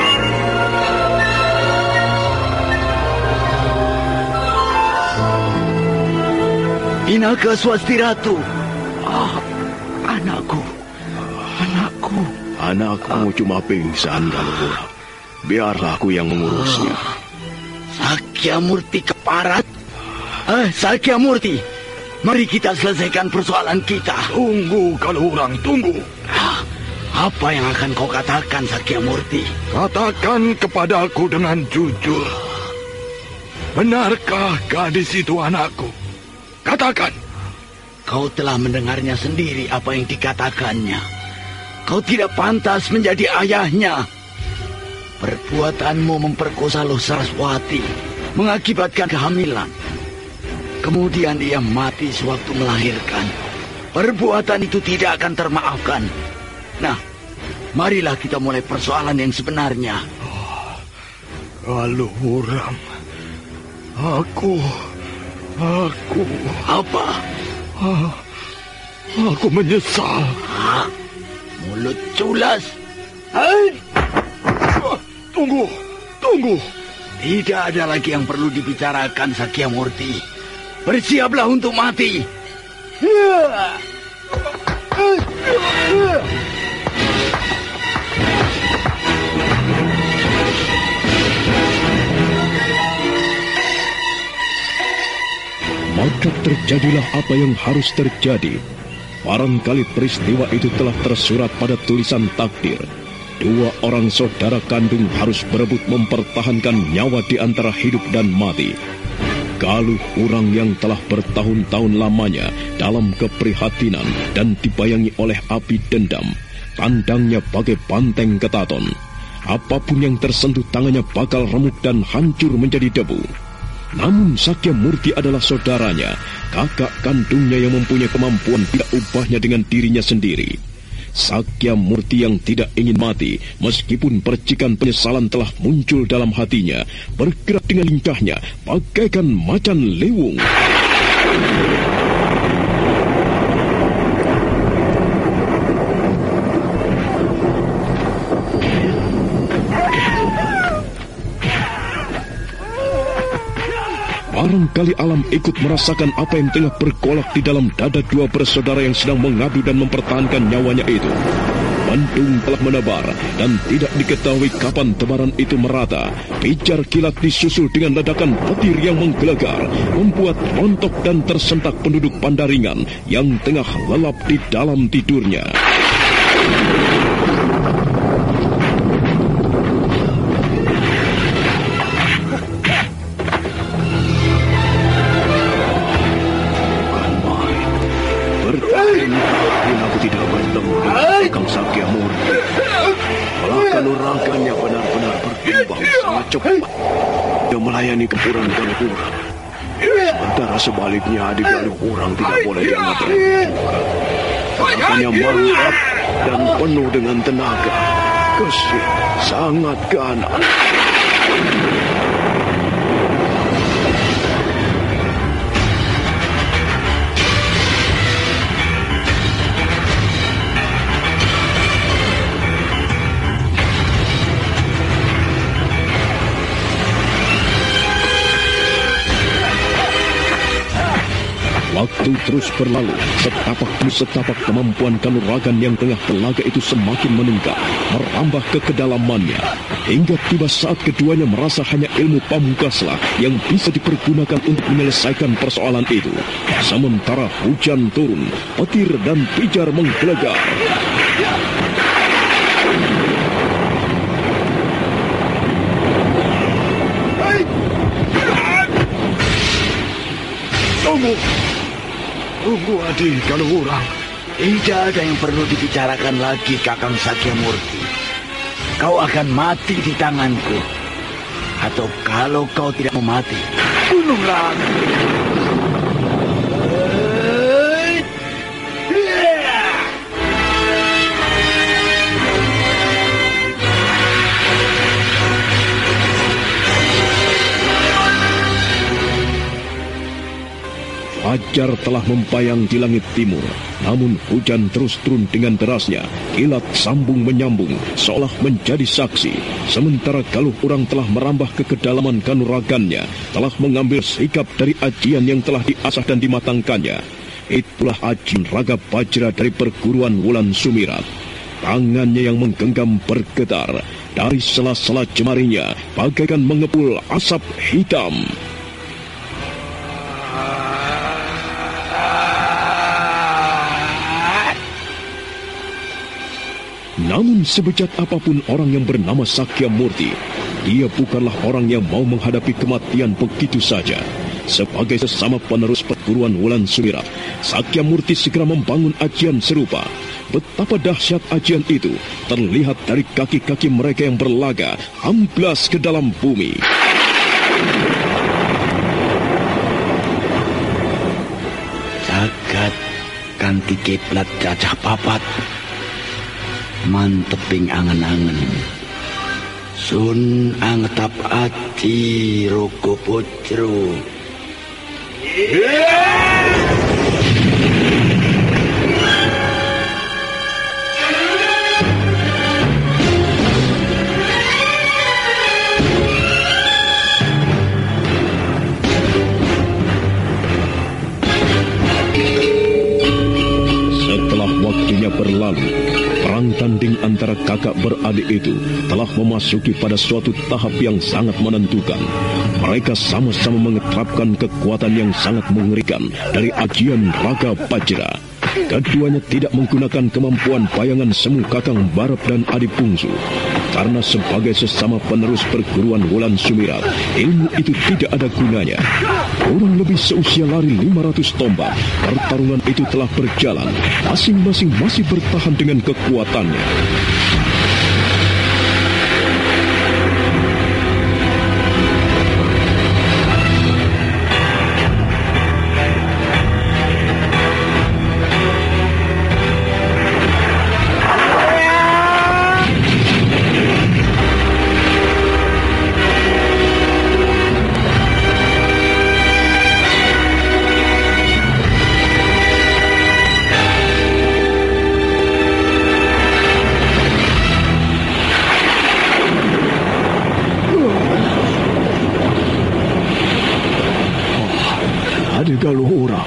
Pinaka Swasti Ratu. Ah, anakku. Anakku. Anakmu cuma pingsan, Galuh Urang. Biarlah aku yang mengurusnya. Oh, Sakya Murti keparat. Eh, Sakya Murti, mari kita selesaikan persoalan kita. Tunggu, Galuh Urang, tunggu. Ah, apa yang akan kau katakan, Sakya Murti? Katakan kepadaku dengan jujur. Benarkah gadis itu anakku? Katakan. Kau telah mendengarnya sendiri apa yang dikatakannya. Kau tidak pantas menjadi ayahnya. Perbuatanmu memperkosa Loh Saraswati mengakibatkan kehamilan. Kemudian ia mati sewaktu melahirkan. Perbuatan itu tidak akan termaafkan. Nah, marilah kita mulai persoalan yang sebenarnya. Oh, Galuh Urang, aku, aku... Apa? Ah, aku menyesal. Ah, mulut culas. Hai! Tunggu, tunggu. Tidak ada lagi yang perlu dibicarakan, Sakya Murti. Bersiaplah untuk mati. Maka terjadilah apa yang harus terjadi. Barangkali peristiwa itu telah tersurat pada tulisan takdir. Dua orang saudara kandung harus berebut mempertahankan nyawa di antara hidup dan mati. Galuh Urang yang telah bertahun-tahun lamanya dalam keprihatinan dan dibayangi oleh api dendam, tandangnya bagai banteng ketaton. Apapun yang tersentuh tangannya bakal remuk dan hancur menjadi debu. Namun Sakya Murti adalah saudaranya, kakak kandungnya yang mempunyai kemampuan tidak ubahnya dengan dirinya sendiri. Sakya Murti yang tidak ingin mati, meskipun percikan penyesalan telah muncul dalam hatinya, bergerak dengan lincahnya bagaikan macan lewung. barangkali alam ikut merasakan apa yang tengah bergolak di dalam dada dua bersaudara yang sedang mengadu dan mempertahankan nyawanya itu. Mendung telah menebar dan tidak diketahui kapan tebaran itu merata. Pijar kilat disusul dengan ledakan petir yang menggelegar, membuat rontok dan tersentak penduduk Pandaringan yang tengah lelap di dalam tidurnya. Kanuragannya benar-benar berkembang sangat cepat. Dia melayani gempuran Galuhurang. Sementara sebaliknya adik Galuhurang tidak boleh dianggap remeh juga. Gerakannya mantap dan penuh dengan tenaga. Gesit, sangat ganas. Waktu terus berlalu, setapak demi setapak kemampuan kanuragan yang tengah berlaga itu semakin meningkat, merambah ke kedalamannya. Hingga tiba saat keduanya merasa hanya ilmu pamungkaslah yang bisa dipergunakan untuk menyelesaikan persoalan itu. Sementara hujan turun, petir dan pijar menggelegar. Tunggu! Tunggu adik Galuhurang. Tidak ada yang perlu dibicarakan lagi, Kakang Sakyamurti. Kau akan mati di tanganku. Atau kalau kau tidak mau mati, bunuhlah aku. Fajar telah membayang di langit timur, namun hujan terus turun dengan derasnya. Kilat sambung menyambung, seolah menjadi saksi. Sementara Galuhurang telah merambah ke kedalaman kanuragannya, telah mengambil sikap dari ajian yang telah diasah dan dimatangkannya. Itulah ajian Raga Bajra dari perguruan Wulan Sumirat. Tangannya yang menggenggam bergetar, dari sela-sela jemarinya bagaikan mengepul asap hitam. Namun sebejat apapun orang yang bernama Sakyamurti, dia bukanlah orang yang mau menghadapi kematian begitu saja. Sebagai sesama penerus perguruan Wulan Sumirat, Sakyamurti segera membangun ajian serupa. Betapa dahsyat ajian itu terlihat dari kaki-kaki mereka yang berlaga amblas ke dalam bumi. Jagat kanthi kiblat cacah papat, manteping angen-angen. Sun angetap ati Rogo Bajra. Setelah waktunya berlalu, perang tanding antara kakak beradik itu telah memasuki pada suatu tahap yang sangat menentukan. Mereka sama-sama mengeterapkan kekuatan yang sangat mengerikan dari ajian Raga Bajra. Keduanya tidak menggunakan kemampuan bayangan semu Kakang Barep dan adik bungsu. Karena sebagai sesama penerus perguruan Wulan Sumirat, ilmu itu tidak ada gunanya. Kurang lebih seusia lari lima ratus tombak, pertarungan itu telah berjalan. Masing-masing masih bertahan dengan kekuatannya.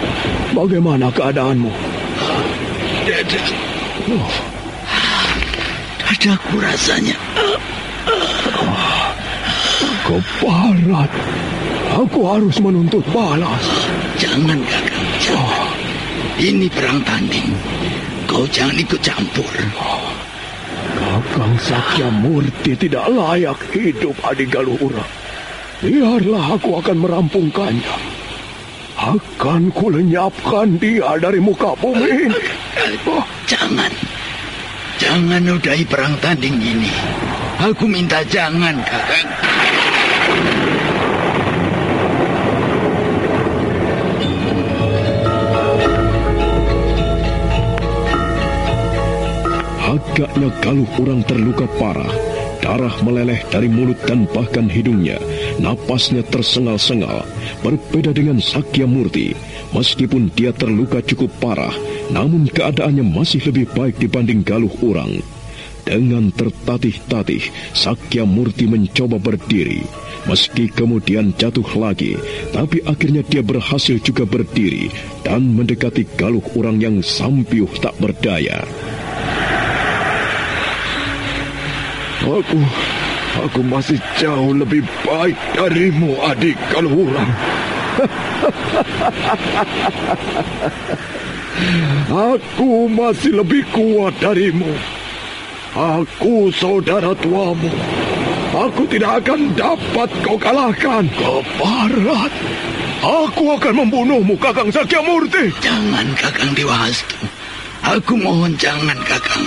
bagaimana keadaanmu? Dada. Oh. Dadaku rasanya. Keparat. Aku harus menuntut balas. Jangan, Kakang. Jangan. Ini perang tanding. Kau jangan ikut campur. Kakang Sakyamurti tidak layak hidup, Adigaluhura. Biarlah aku akan merampungkannya. Akan kulenyapkan dia dari muka bumi ini. Oh. Jangan. Jangan udahi perang tanding ini. Aku minta jangan, Kakang. Agaknya Galuh Urang terluka parah. Darah meleleh dari mulut dan bahkan hidungnya. Napasnya tersengal-sengal. Berbeda dengan Sakyamurti. Meskipun dia terluka cukup parah, namun keadaannya masih lebih baik dibanding Galuh Urang. Dengan tertatih-tatih, Sakyamurti mencoba berdiri. Meski kemudian jatuh lagi, tapi akhirnya dia berhasil juga berdiri dan mendekati Galuh Urang yang sampiuh tak berdaya. Aku, aku masih jauh lebih baik darimu, adik Galuh Urang. Aku masih lebih kuat darimu. Aku saudara tuamu. Aku tidak akan dapat kau kalahkan. Keparat. Aku akan membunuhmu, Kakang Sakyamurti. Jangan, Kakang Dewa Hastu. Aku mohon jangan, Kakang.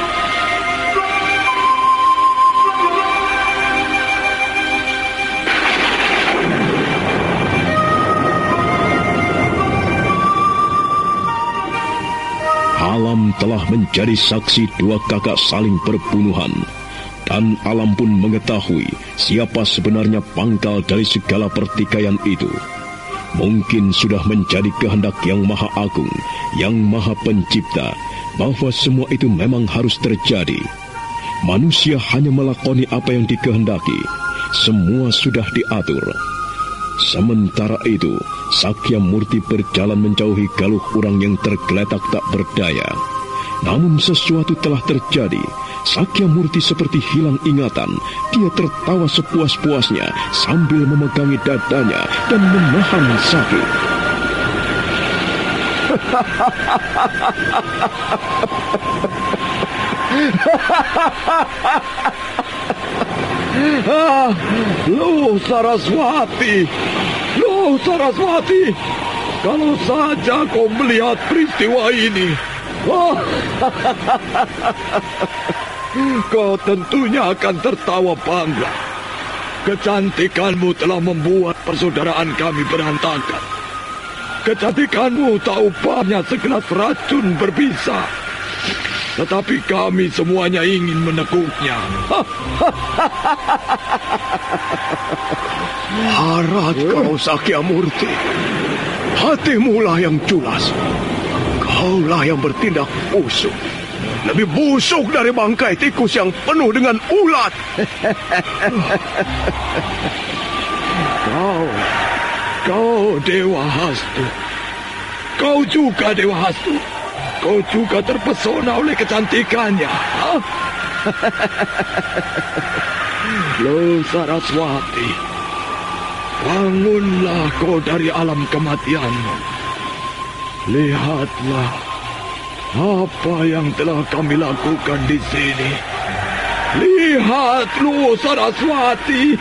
Alam telah menjadi saksi dua kakak saling berbunuhan. Dan alam pun mengetahui siapa sebenarnya pangkal dari segala pertikaian itu. Mungkin sudah menjadi kehendak yang maha agung, yang maha pencipta, bahwa semua itu memang harus terjadi. Manusia hanya melakoni apa yang dikehendaki. Semua sudah diatur. Sementara itu, Sakyamurti berjalan menjauhi Galuh Urang yang tergeletak tak berdaya. Namun sesuatu telah terjadi. Sakyamurti seperti hilang ingatan. Dia tertawa sepuas-puasnya sambil memegangi dadanya dan menahan sakit. Ah, Lu Saraswati, Lu Saraswati, kalau saja kau melihat peristiwa ini, oh, kau tentunya akan tertawa bangga. Kecantikanmu telah membuat persaudaraan kami berantakan. Kecantikanmu tak ubahnya segelas racun berbisa. Tetapi kami semuanya ingin menekuknya. Harap kau, Sakyamurti. Hatimulah yang culas. Kaulah yang bertindak busuk. Lebih busuk dari bangkai tikus yang penuh dengan ulat. Kau, kau Dewa Hastu. Kau juga Dewa Hastu. Kau juga terpesona oleh kecantikannya. Lo Saraswati, bangunlah kau dari alam kematianmu. Lihatlah apa yang telah kami lakukan di sini. Lihat Lo Saraswati.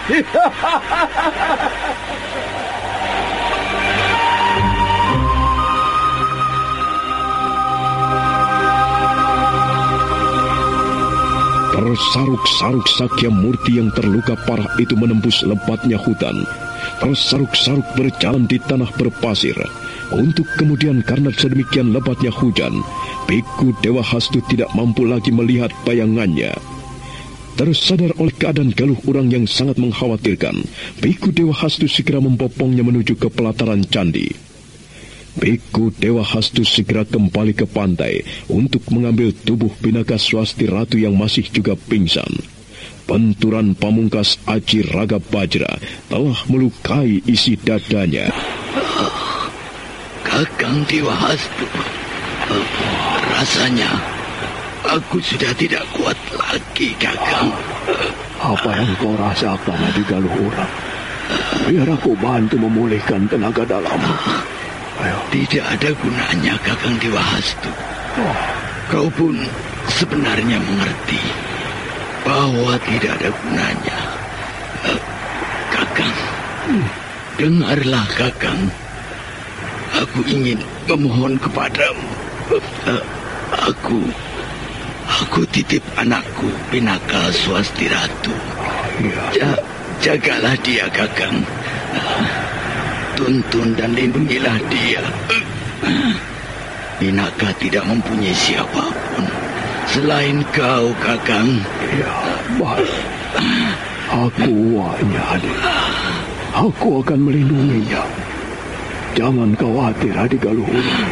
Tersaruk-saruk Sakyamurti yang terluka parah itu menembus lebatnya hutan. Tersaruk-saruk berjalan di tanah berpasir. Untuk kemudian karena sedemikian lebatnya hujan, Biku Dewa Hastu tidak mampu lagi melihat bayangannya. Tersadar oleh keadaan Galuh Urang yang sangat mengkhawatirkan, Biku Dewa Hastu segera membopongnya menuju ke pelataran candi. Biku Dewa Hastu segera kembali ke pantai untuk mengambil tubuh Pinaka Swasti Ratu yang masih juga pingsan. Benturan pamungkas Aji Raga Bajra telah melukai isi dadanya. Kakang Dewa Hastu, uh, rasanya aku sudah tidak kuat lagi, Kakang. Uh, Apa yang kau rasakan, Adi Galuhurang? Biar aku bantu memulihkan tenaga dalammu. Ayo. Tidak ada gunanya, Kakang Dewa Hastu. Oh. Kau pun sebenarnya mengerti bahwa tidak ada gunanya. Uh, Kakang, hmm. dengarlah, Kakang. Aku ingin memohon kepadamu. Uh, aku, aku titip anakku Pinaka Swasti Ratu. Ja, jagalah dia, Kakang. Uh, tuntun dan lindungilah dia. Uh, Pinaka tidak mempunyai siapapun selain kau, Kakang. Ya, baik. Aku hanya adik. Aku akan melindunginya. Jangan khawatir, Adi Galuhurang.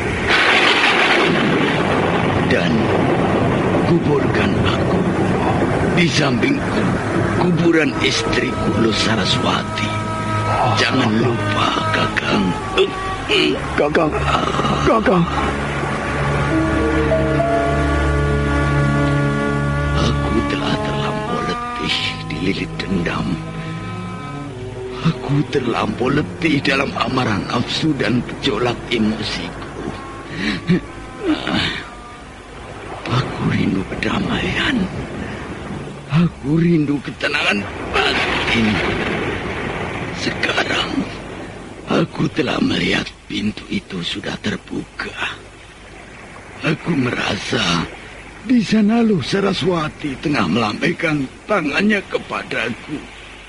Dan kuburkan aku di sampingku kuburan istriku Lo Saraswati. Jangan lupa, Kakang. Kakang, Kakang. Aku telah terlampau letih dililit dendam. Aku terlampau letih dalam amarah nafsu dan gejolak emosiku. Aku rindu kedamaian. Aku rindu ketenangan batin. Sekarang, aku telah melihat pintu itu sudah terbuka. Aku merasa di sana Lo Saraswati tengah melambaikan tangannya kepadaku.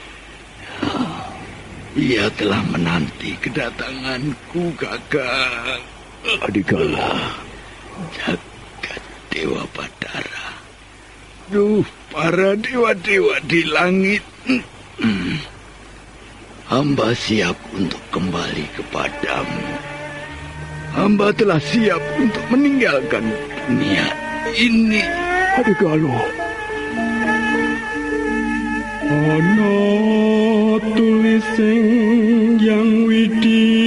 Ia telah menanti kedatanganku, Kakang. Adi Galuh. Jagat Dewa Batara. Duh, para dewa-dewa di langit. Hmm. Hamba siap untuk kembali kepadamu. Hamba telah siap untuk meninggalkan dunia ini. Adi Galuh. Ana tulising yang widi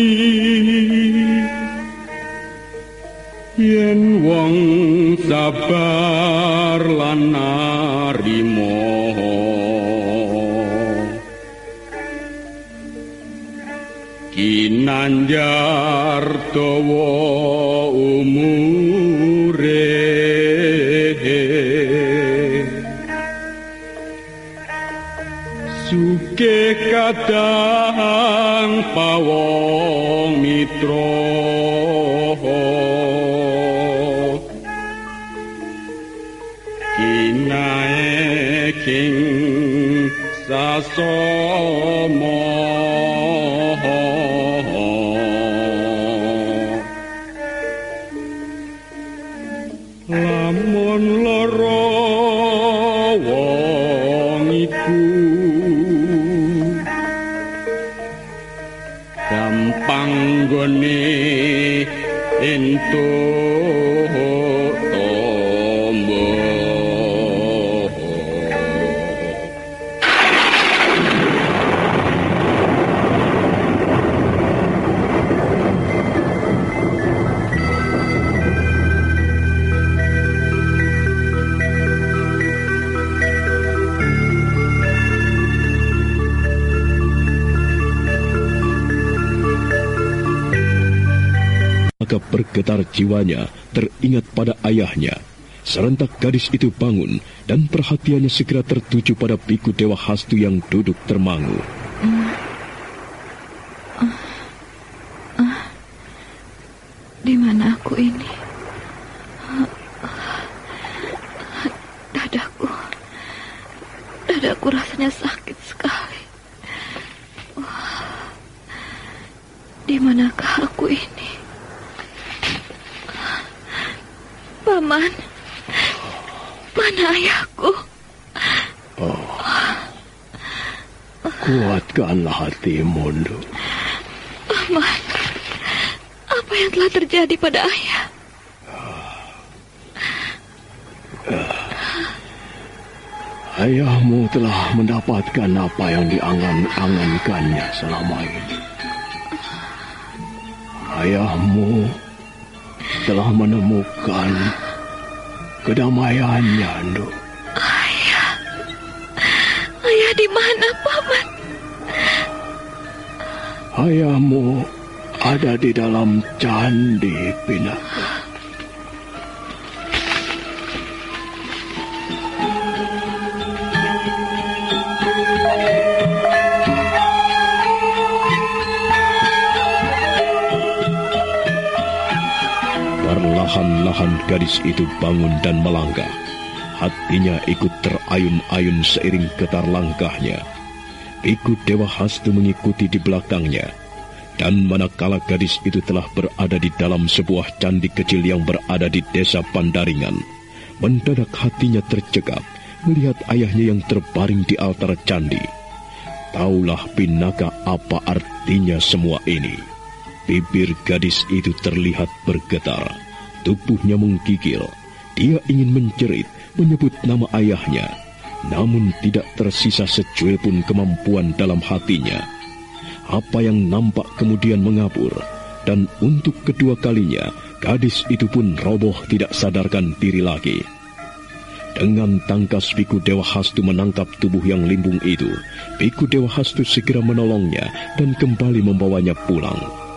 yen wong sabar lan narima kinanjar dawa umure suke kadang pawong mitra kinae king sasama lamun lara wong iku gampang gone entuk tombo. Maka bergetar jiwanya, teringat pada ayahnya. Serentak gadis itu bangun, dan perhatiannya segera tertuju pada biku Dewa Hastu yang duduk termangu. Uh, uh, uh, di mana aku ini? Uh, uh, dadaku, dadaku rasanya sakit sekali. Uh, di manakah aku ini? Paman, mana ayahku? Oh, kuatkanlah hatimu, Ndu. Paman, apa yang telah terjadi pada ayah? Ayahmu telah mendapatkan apa yang diangan-angankannya selama ini. Ayahmu telah menemukan kedamaiannya, Nduk. Ayah, ayah di mana, Paman? Ayahmu ada di dalam candi, Pinaka. Perlahan-lahan gadis itu bangun dan melangkah. Hatinya ikut terayun-ayun seiring getar langkahnya. Biku Dewa Hastu mengikuti di belakangnya. Dan manakala gadis itu telah berada di dalam sebuah candi kecil yang berada di desa Pandaringan, mendadak hatinya tercekap melihat ayahnya yang terbaring di altar candi. Taulah Pinaka apa artinya semua ini. Bibir gadis itu terlihat bergetar, tubuhnya menggigil. Dia ingin menjerit, menyebut nama ayahnya, namun tidak tersisa secuil pun kemampuan dalam hatinya. Apa yang nampak kemudian mengabur, dan untuk kedua kalinya, gadis itu pun roboh tidak sadarkan diri lagi. Dengan tangkas Biku Dewa Hastu menangkap tubuh yang limbung itu, Biku Dewa Hastu segera menolongnya dan kembali membawanya pulang.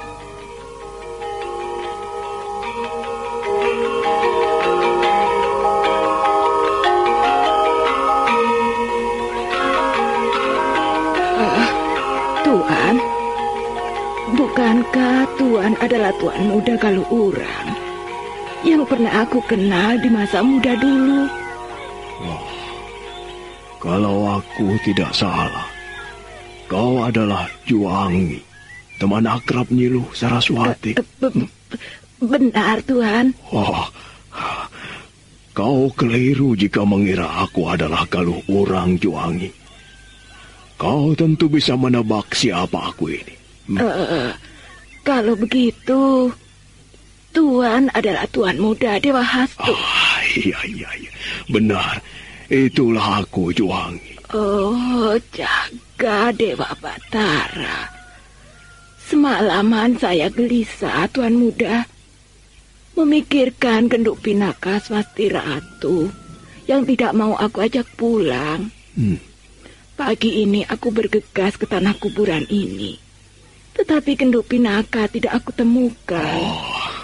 Bukankah Tuan adalah Tuan Muda Galuhurang yang pernah aku kenal di masa muda dulu? Oh, kalau aku tidak salah, kau adalah Juwangi, teman akrab Nyi Luh Saraswati. Benar, Tuan. Oh, kau keliru jika mengira aku adalah Galuhurang, Juwangi. Kau tentu bisa menebak siapa aku ini. Uh, kalau begitu, Tuan adalah Tuan Muda Dewa Hastu. Oh, iya, iya, iya. Benar. Itulah aku, Juwangi. Oh, jaga Dewa Batara. Semalaman saya gelisah, Tuan Muda. Memikirkan Genduk Pinaka Swasti Ratu yang tidak mau aku ajak pulang. Hmm. Pagi ini aku bergegas ke tanah kuburan ini. Tetapi Genduk Pinaka tidak aku temukan. Oh,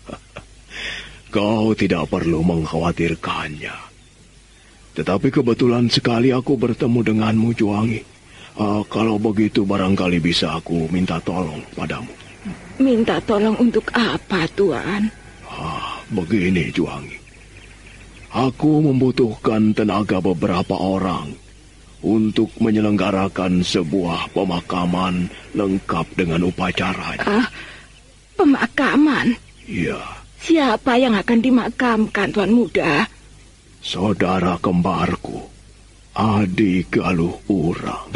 kau tidak perlu mengkhawatirkannya. Tetapi kebetulan sekali aku bertemu denganmu, Juwangi. Uh, kalau begitu barangkali bisa aku minta tolong padamu. Minta tolong untuk apa, Tuan? Ah, begini, Juwangi. Aku membutuhkan tenaga beberapa orang untuk menyelenggarakan sebuah pemakaman lengkap dengan upacaranya. Ah, pemakaman? Iya. Siapa yang akan dimakamkan, Tuan Muda? Saudara kembarku, Adi Galuhurang.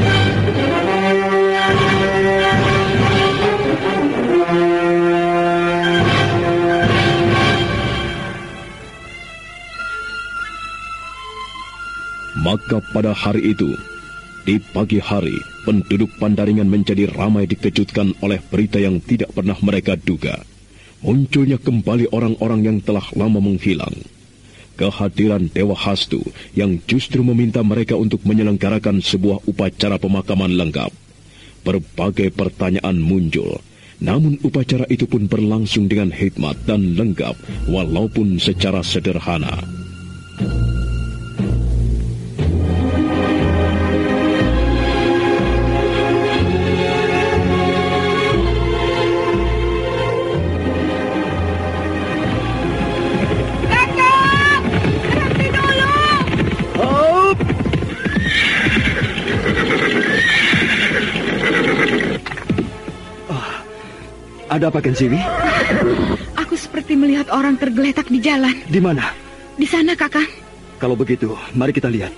Maka pada hari itu, di pagi hari, penduduk Pandaringan menjadi ramai dikejutkan oleh berita yang tidak pernah mereka duga. Munculnya kembali orang-orang yang telah lama menghilang. Kehadiran Dewa Hastu yang justru meminta mereka untuk menyelenggarakan sebuah upacara pemakaman lengkap. Berbagai pertanyaan muncul, namun upacara itu pun berlangsung dengan hikmat dan lengkap, walaupun secara sederhana. Ada apa, Kensiwi? Aku seperti melihat orang tergeletak di jalan. Di mana? Di sana, Kakang. Kalau begitu, mari kita lihat.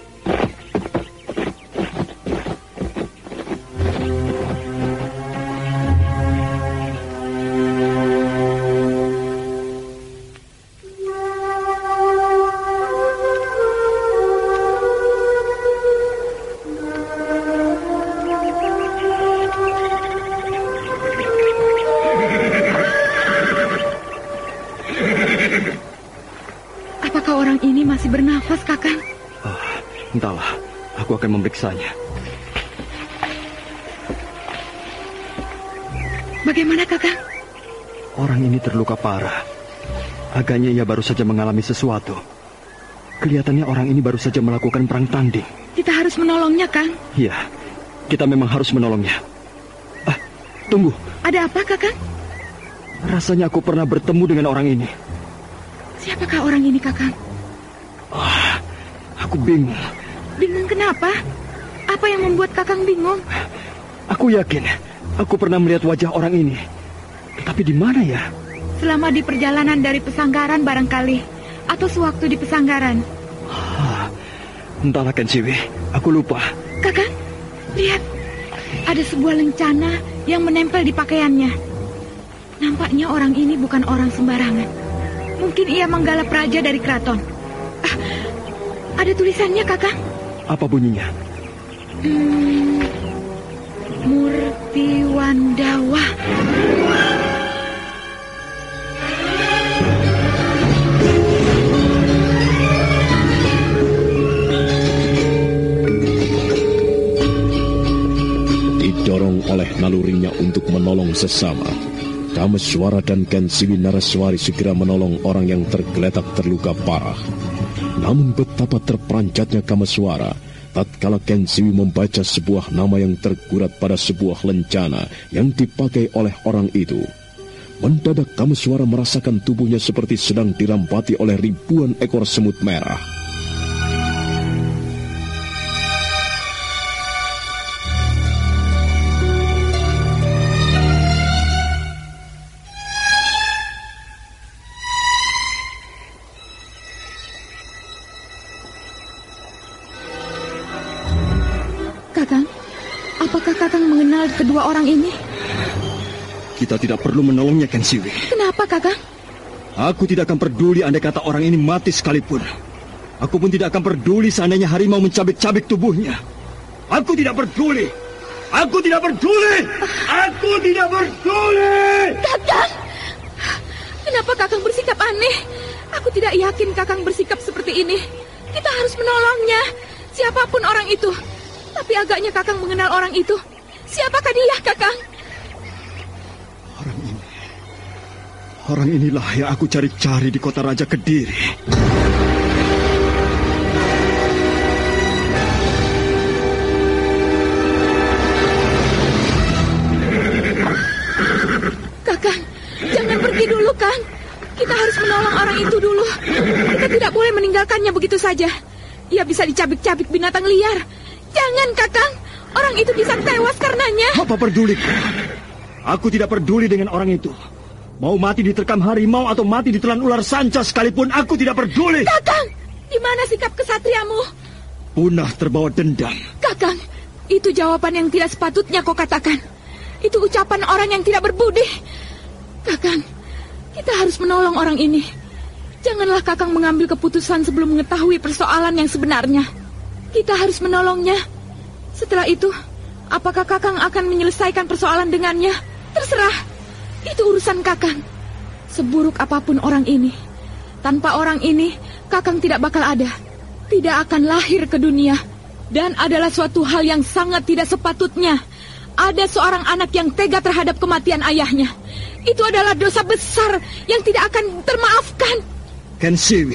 ini masih bernafas, Kakang? Oh, entahlah, aku akan memeriksanya. Bagaimana, Kakang? Orang ini terluka parah. Agaknya ia baru saja mengalami sesuatu. Kelihatannya orang ini baru saja melakukan perang tanding. Kita harus menolongnya, Kang. Iya, kita memang harus menolongnya. Ah, tunggu. Ada apa, Kakang? Rasanya aku pernah bertemu dengan orang ini. Siapakah orang ini, Kakang? Ah, aku bingung. Bingung kenapa? Apa yang membuat Kakang bingung? Aku yakin aku pernah melihat wajah orang ini. Tetapi di mana ya? Selama di perjalanan dari Pesanggaran barangkali. Atau sewaktu di Pesanggaran. Ah, entahlah, Kensiwi. Aku lupa. Kakang, lihat. Ada sebuah lencana yang menempel di pakaiannya. Nampaknya orang ini bukan orang sembarangan. Mungkin ia Manggala Praja dari keraton. Ah, ada tulisannya, Kakang. Apa bunyinya? Hmm, Murti Wandawa. Didorong oleh nalurinya untuk menolong sesama, Kameswara dan Kensiwi Naraswari segera menolong orang yang tergeletak terluka parah. Namun betapa terperanjatnya Kameswara tatkala Kensiwi membaca sebuah nama yang tergurat pada sebuah lencana yang dipakai oleh orang itu. Mendadak Kameswara merasakan tubuhnya seperti sedang dirampati oleh ribuan ekor semut merah. Kakang, apakah Kakang mengenal kedua orang ini? Kita tidak perlu menolongnya, Kensiwi. Kenapa, Kakang? Aku tidak akan peduli andai kata orang ini mati sekalipun. Aku pun tidak akan peduli seandainya harimau mencabik-cabik tubuhnya. Aku tidak peduli. Aku tidak peduli. Aku tidak peduli. Kakang! Kenapa Kakang bersikap aneh? Aku tidak yakin Kakang bersikap seperti ini. Kita harus menolongnya. Siapapun orang itu. Tapi agaknya Kakang mengenal orang itu. Siapakah dia, Kakang? Orang ini. Orang inilah yang aku cari-cari di kota Raja Kediri. Kakang, jangan pergi dulu, Kang. Kita harus menolong orang itu dulu. Kita tidak boleh meninggalkannya begitu saja. Ia bisa dicabik-cabik binatang liar. Jangan, Kakang. Orang itu bisa tewas karenanya. Apa peduli? Aku tidak peduli dengan orang itu. Mau mati diterkam harimau atau mati ditelan ular sanca sekalipun, aku tidak peduli. Kakang, di mana sikap kesatriamu? Punah terbawa dendam. Kakang, itu jawaban yang tidak sepatutnya kau katakan. Itu ucapan orang yang tidak berbudi. Kakang, kita harus menolong orang ini. Janganlah Kakang mengambil keputusan sebelum mengetahui persoalan yang sebenarnya. Kita harus menolongnya. Setelah itu, apakah Kakang akan menyelesaikan persoalan dengannya? Terserah. Itu urusan Kakang. Seburuk apapun orang ini, tanpa orang ini, Kakang tidak bakal ada. Tidak akan lahir ke dunia. Dan adalah suatu hal yang sangat tidak sepatutnya. Ada seorang anak yang tega terhadap kematian ayahnya. Itu adalah dosa besar yang tidak akan termaafkan. Kensiwi,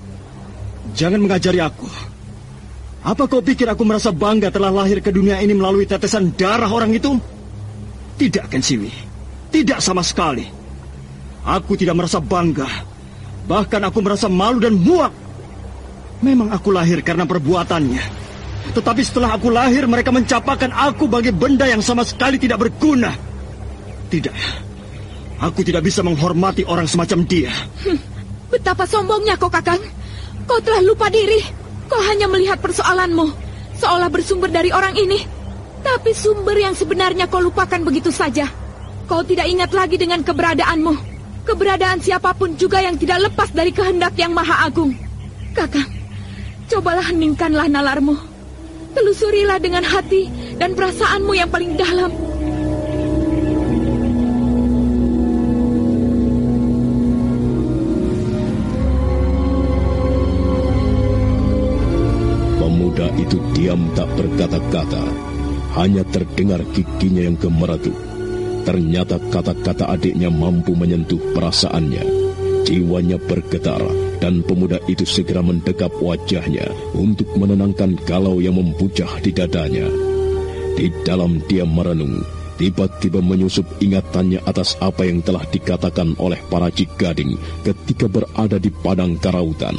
jangan mengajari aku. Apa kau pikir aku merasa bangga telah lahir ke dunia ini melalui tetesan darah orang itu? Tidak, Kensiwi. Tidak sama sekali. Aku tidak merasa bangga. Bahkan aku merasa malu dan muak. Memang aku lahir karena perbuatannya. Tetapi setelah aku lahir, mereka mencapakan aku bagai benda yang sama sekali tidak berguna. Tidak. Aku tidak bisa menghormati orang semacam dia. Hmm, betapa sombongnya kau, Kakang. Kau telah lupa diri. Kau hanya melihat persoalanmu seolah bersumber dari orang ini. Tapi sumber yang sebenarnya kau lupakan begitu saja. Kau tidak ingat lagi dengan keberadaanmu. Keberadaan siapapun juga yang tidak lepas dari kehendak yang maha agung. Kakang, cobalah heningkanlah nalarmu. Telusurilah dengan hati dan perasaanmu yang paling dalam. diam tak berkata-kata. Hanya terdengar giginya yang gemeretuk. Ternyata kata-kata adiknya mampu menyentuh perasaannya. Jiwanya bergetar dan pemuda itu segera mendekap wajahnya untuk menenangkan galau yang membujah di dadanya. Di dalam dia merenung, tiba-tiba menyusup ingatannya atas apa yang telah dikatakan oleh para Cigading ketika berada di padang karautan.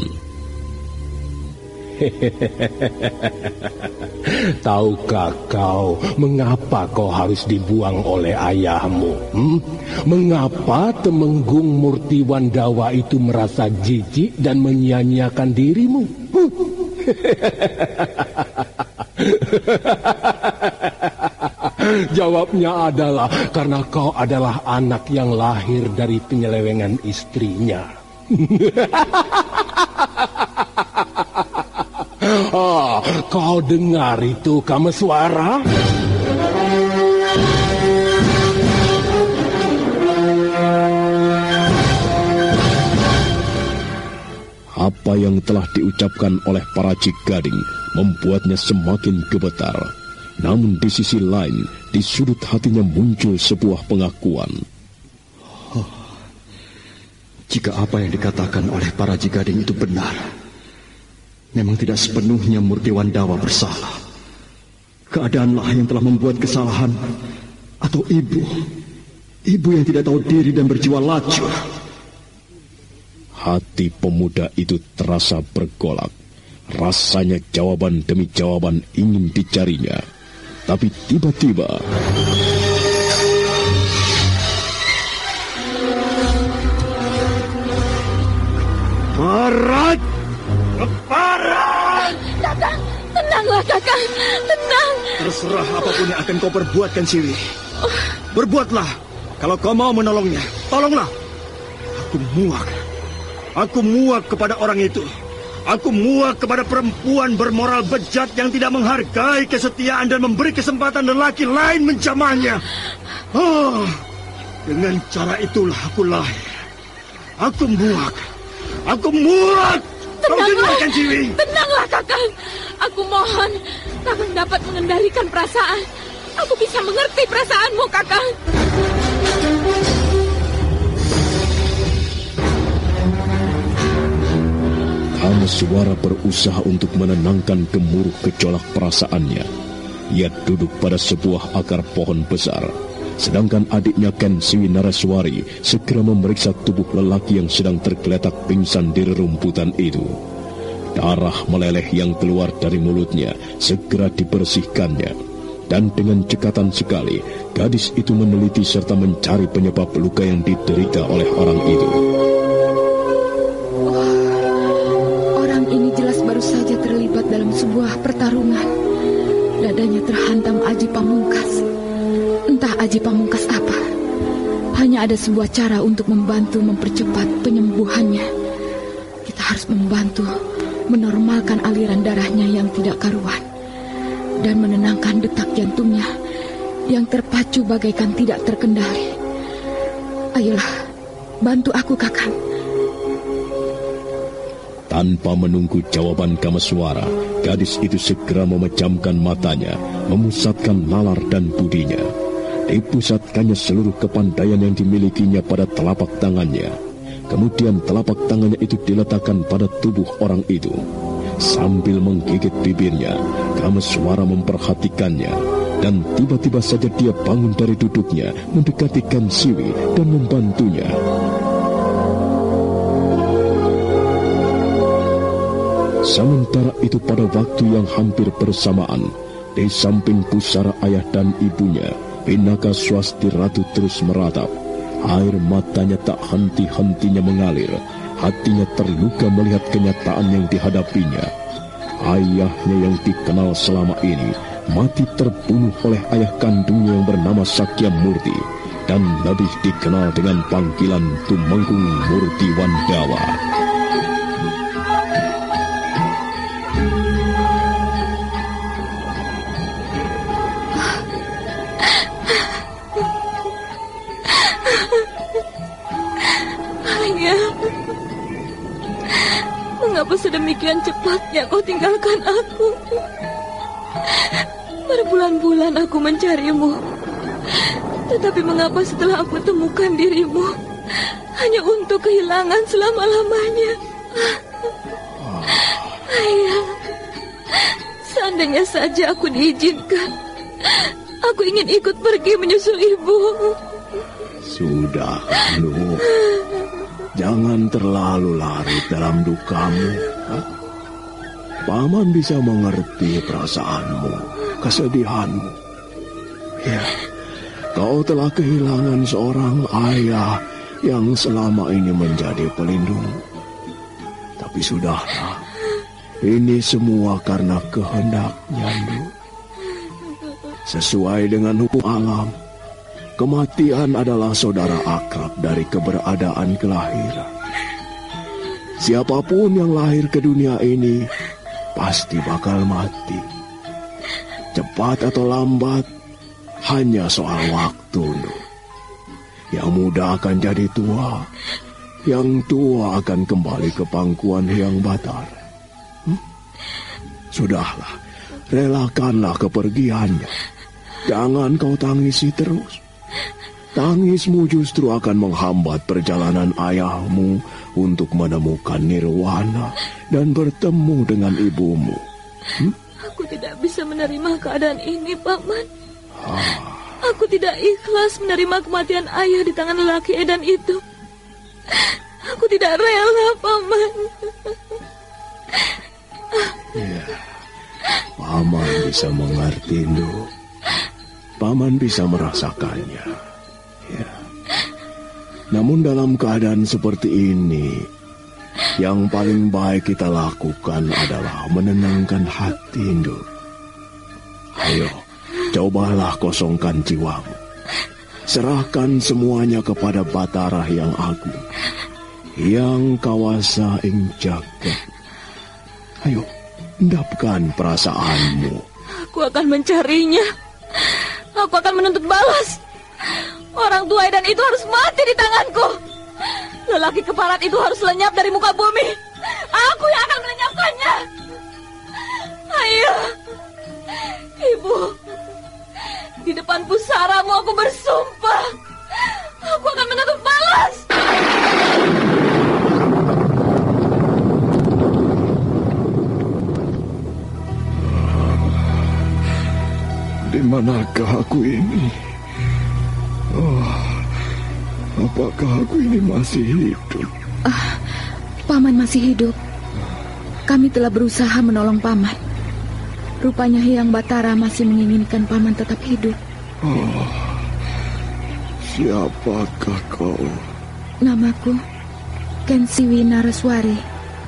Tahukah kau mengapa kau harus dibuang oleh ayahmu? Hmm? Mengapa Temenggung Murti Wandawa itu merasa jijik dan menyia-nyiakan dirimu? Hmm? Jawabnya adalah karena kau adalah anak yang lahir dari penyelewengan istrinya. Ah, kau dengar itu, Kameswara? Apa yang telah diucapkan oleh para Cigading membuatnya semakin gemetar. Namun di sisi lain, di sudut hatinya muncul sebuah pengakuan. Oh, jika apa yang dikatakan oleh para Cigading itu benar, memang tidak sepenuhnya Murti Wandawa bersalah. Keadaanlah yang telah membuat kesalahan. Atau ibu. Ibu yang tidak tahu diri dan berjiwa lacur. Hati pemuda itu terasa bergolak. Rasanya jawaban demi jawaban ingin dicarinya. Tapi tiba-tiba... Parat! Keparat! Kakang, tenanglah Kakang, tenang. Terserah apapun yang akan kau perbuatkan, Siwi. Berbuatlah. Kalau kau mau menolongnya, tolonglah. Aku muak. Aku muak kepada orang itu. Aku muak kepada perempuan bermoral bejat yang tidak menghargai kesetiaan dan memberi kesempatan lelaki lain menjamahnya. Oh, dengan cara itulah aku lahir. Aku muak. Aku muak. Tenanglah, tenanglah Kakang. Aku mohon, Kakang dapat mengendalikan perasaan. Aku bisa mengerti perasaanmu, Kakang. Kameswara berusaha untuk menenangkan gemuruh gejolak perasaannya. Ia duduk pada sebuah akar pohon besar. Sedangkan adiknya Ken Siwi Naraswari segera memeriksa tubuh lelaki yang sedang tergeletak pingsan di rerumputan itu. Darah meleleh yang keluar dari mulutnya segera dibersihkannya. Dan dengan cekatan sekali, gadis itu meneliti serta mencari penyebab luka yang diderita oleh orang itu. Oh, orang ini jelas baru saja terlibat dalam sebuah pertarungan. Dadanya terhantam aji pamungkas. Entah aji pamungkas apa. Hanya ada sebuah cara untuk membantu mempercepat penyembuhannya. Kita harus membantu menormalkan aliran darahnya yang tidak karuan dan menenangkan detak jantungnya yang terpacu bagaikan tidak terkendali. Ayolah, bantu aku, Kakang. Tanpa menunggu jawaban Kameswara, gadis itu segera memejamkan matanya, memusatkan nalar dan budinya. Dipusatkannya seluruh kepandaian yang dimilikinya pada telapak tangannya. Kemudian telapak tangannya itu diletakkan pada tubuh orang itu. Sambil menggigit bibirnya, Kameswara memperhatikannya. Dan tiba-tiba saja dia bangun dari duduknya, mendekati Ken Siwi dan membantunya. Sementara itu pada waktu yang hampir bersamaan, di samping pusara ayah dan ibunya, Pinaka Swasti Ratu terus meratap. Air matanya tak henti-hentinya mengalir. Hatinya terluka melihat kenyataan yang dihadapinya. Ayahnya yang dikenal selama ini mati terbunuh oleh ayah kandungnya yang bernama Sakyamurti dan lebih dikenal dengan panggilan Tumenggung Murti Wandawa. Mengapa sedemikian cepatnya kau tinggalkan aku? Berbulan-bulan aku mencarimu. Tetapi mengapa setelah aku temukan dirimu hanya untuk kehilangan selama-lamanya? Ayah, seandainya saja aku diizinkan, aku ingin ikut pergi menyusul ibu. Sudah, Nuk. Jangan terlalu larut dalam dukamu. Ha? Paman bisa mengerti perasaanmu, kesedihanmu. Ya, kau telah kehilangan seorang ayah yang selama ini menjadi pelindung. Tapi sudahlah, ini semua karena kehendaknya, Nuk. Sesuai dengan hukum alam, kematian adalah saudara akrab dari keberadaan kelahiran. Siapapun yang lahir ke dunia ini pasti bakal mati. Cepat atau lambat, hanya soal waktu, Nuk. Yang muda akan jadi tua, yang tua akan kembali ke pangkuan Hyang Batara. Hmm? Sudahlah, relakanlah kepergiannya. Jangan kau tangisi terus. Tangismu justru akan menghambat perjalanan ayahmu untuk menemukan nirwana dan bertemu dengan ibumu. Hmm? Aku tidak bisa menerima keadaan ini, Paman. Ah. Aku tidak ikhlas menerima kematian ayah di tangan lelaki edan itu. Aku tidak rela, Paman. Ya, Paman bisa mengerti, Nuk. Paman bisa merasakannya. Ya. Namun dalam keadaan seperti ini, yang paling baik kita lakukan adalah menenangkan hati, Nuk. Ayo, cobalah kosongkan jiwamu. Serahkan semuanya kepada Batara yang agung, yang kawasa ing jagat. Ayo, endapkan perasaanmu. Aku akan mencarinya. Aku akan menuntut balas. Orang tua edan itu harus mati di tanganku. Lelaki keparat itu harus lenyap dari muka bumi. Aku yang akan melenyapkannya. Ayo, Ibu. Di depan pusaramu aku bersumpah, aku akan menuntut balas. Di manakah aku ini? Oh, apakah aku ini masih hidup? Ah, Paman masih hidup. Kami telah berusaha menolong Paman. Rupanya Hyang Batara masih menginginkan Paman tetap hidup. Oh, siapakah kau? Namaku Kensiwi Naraswari.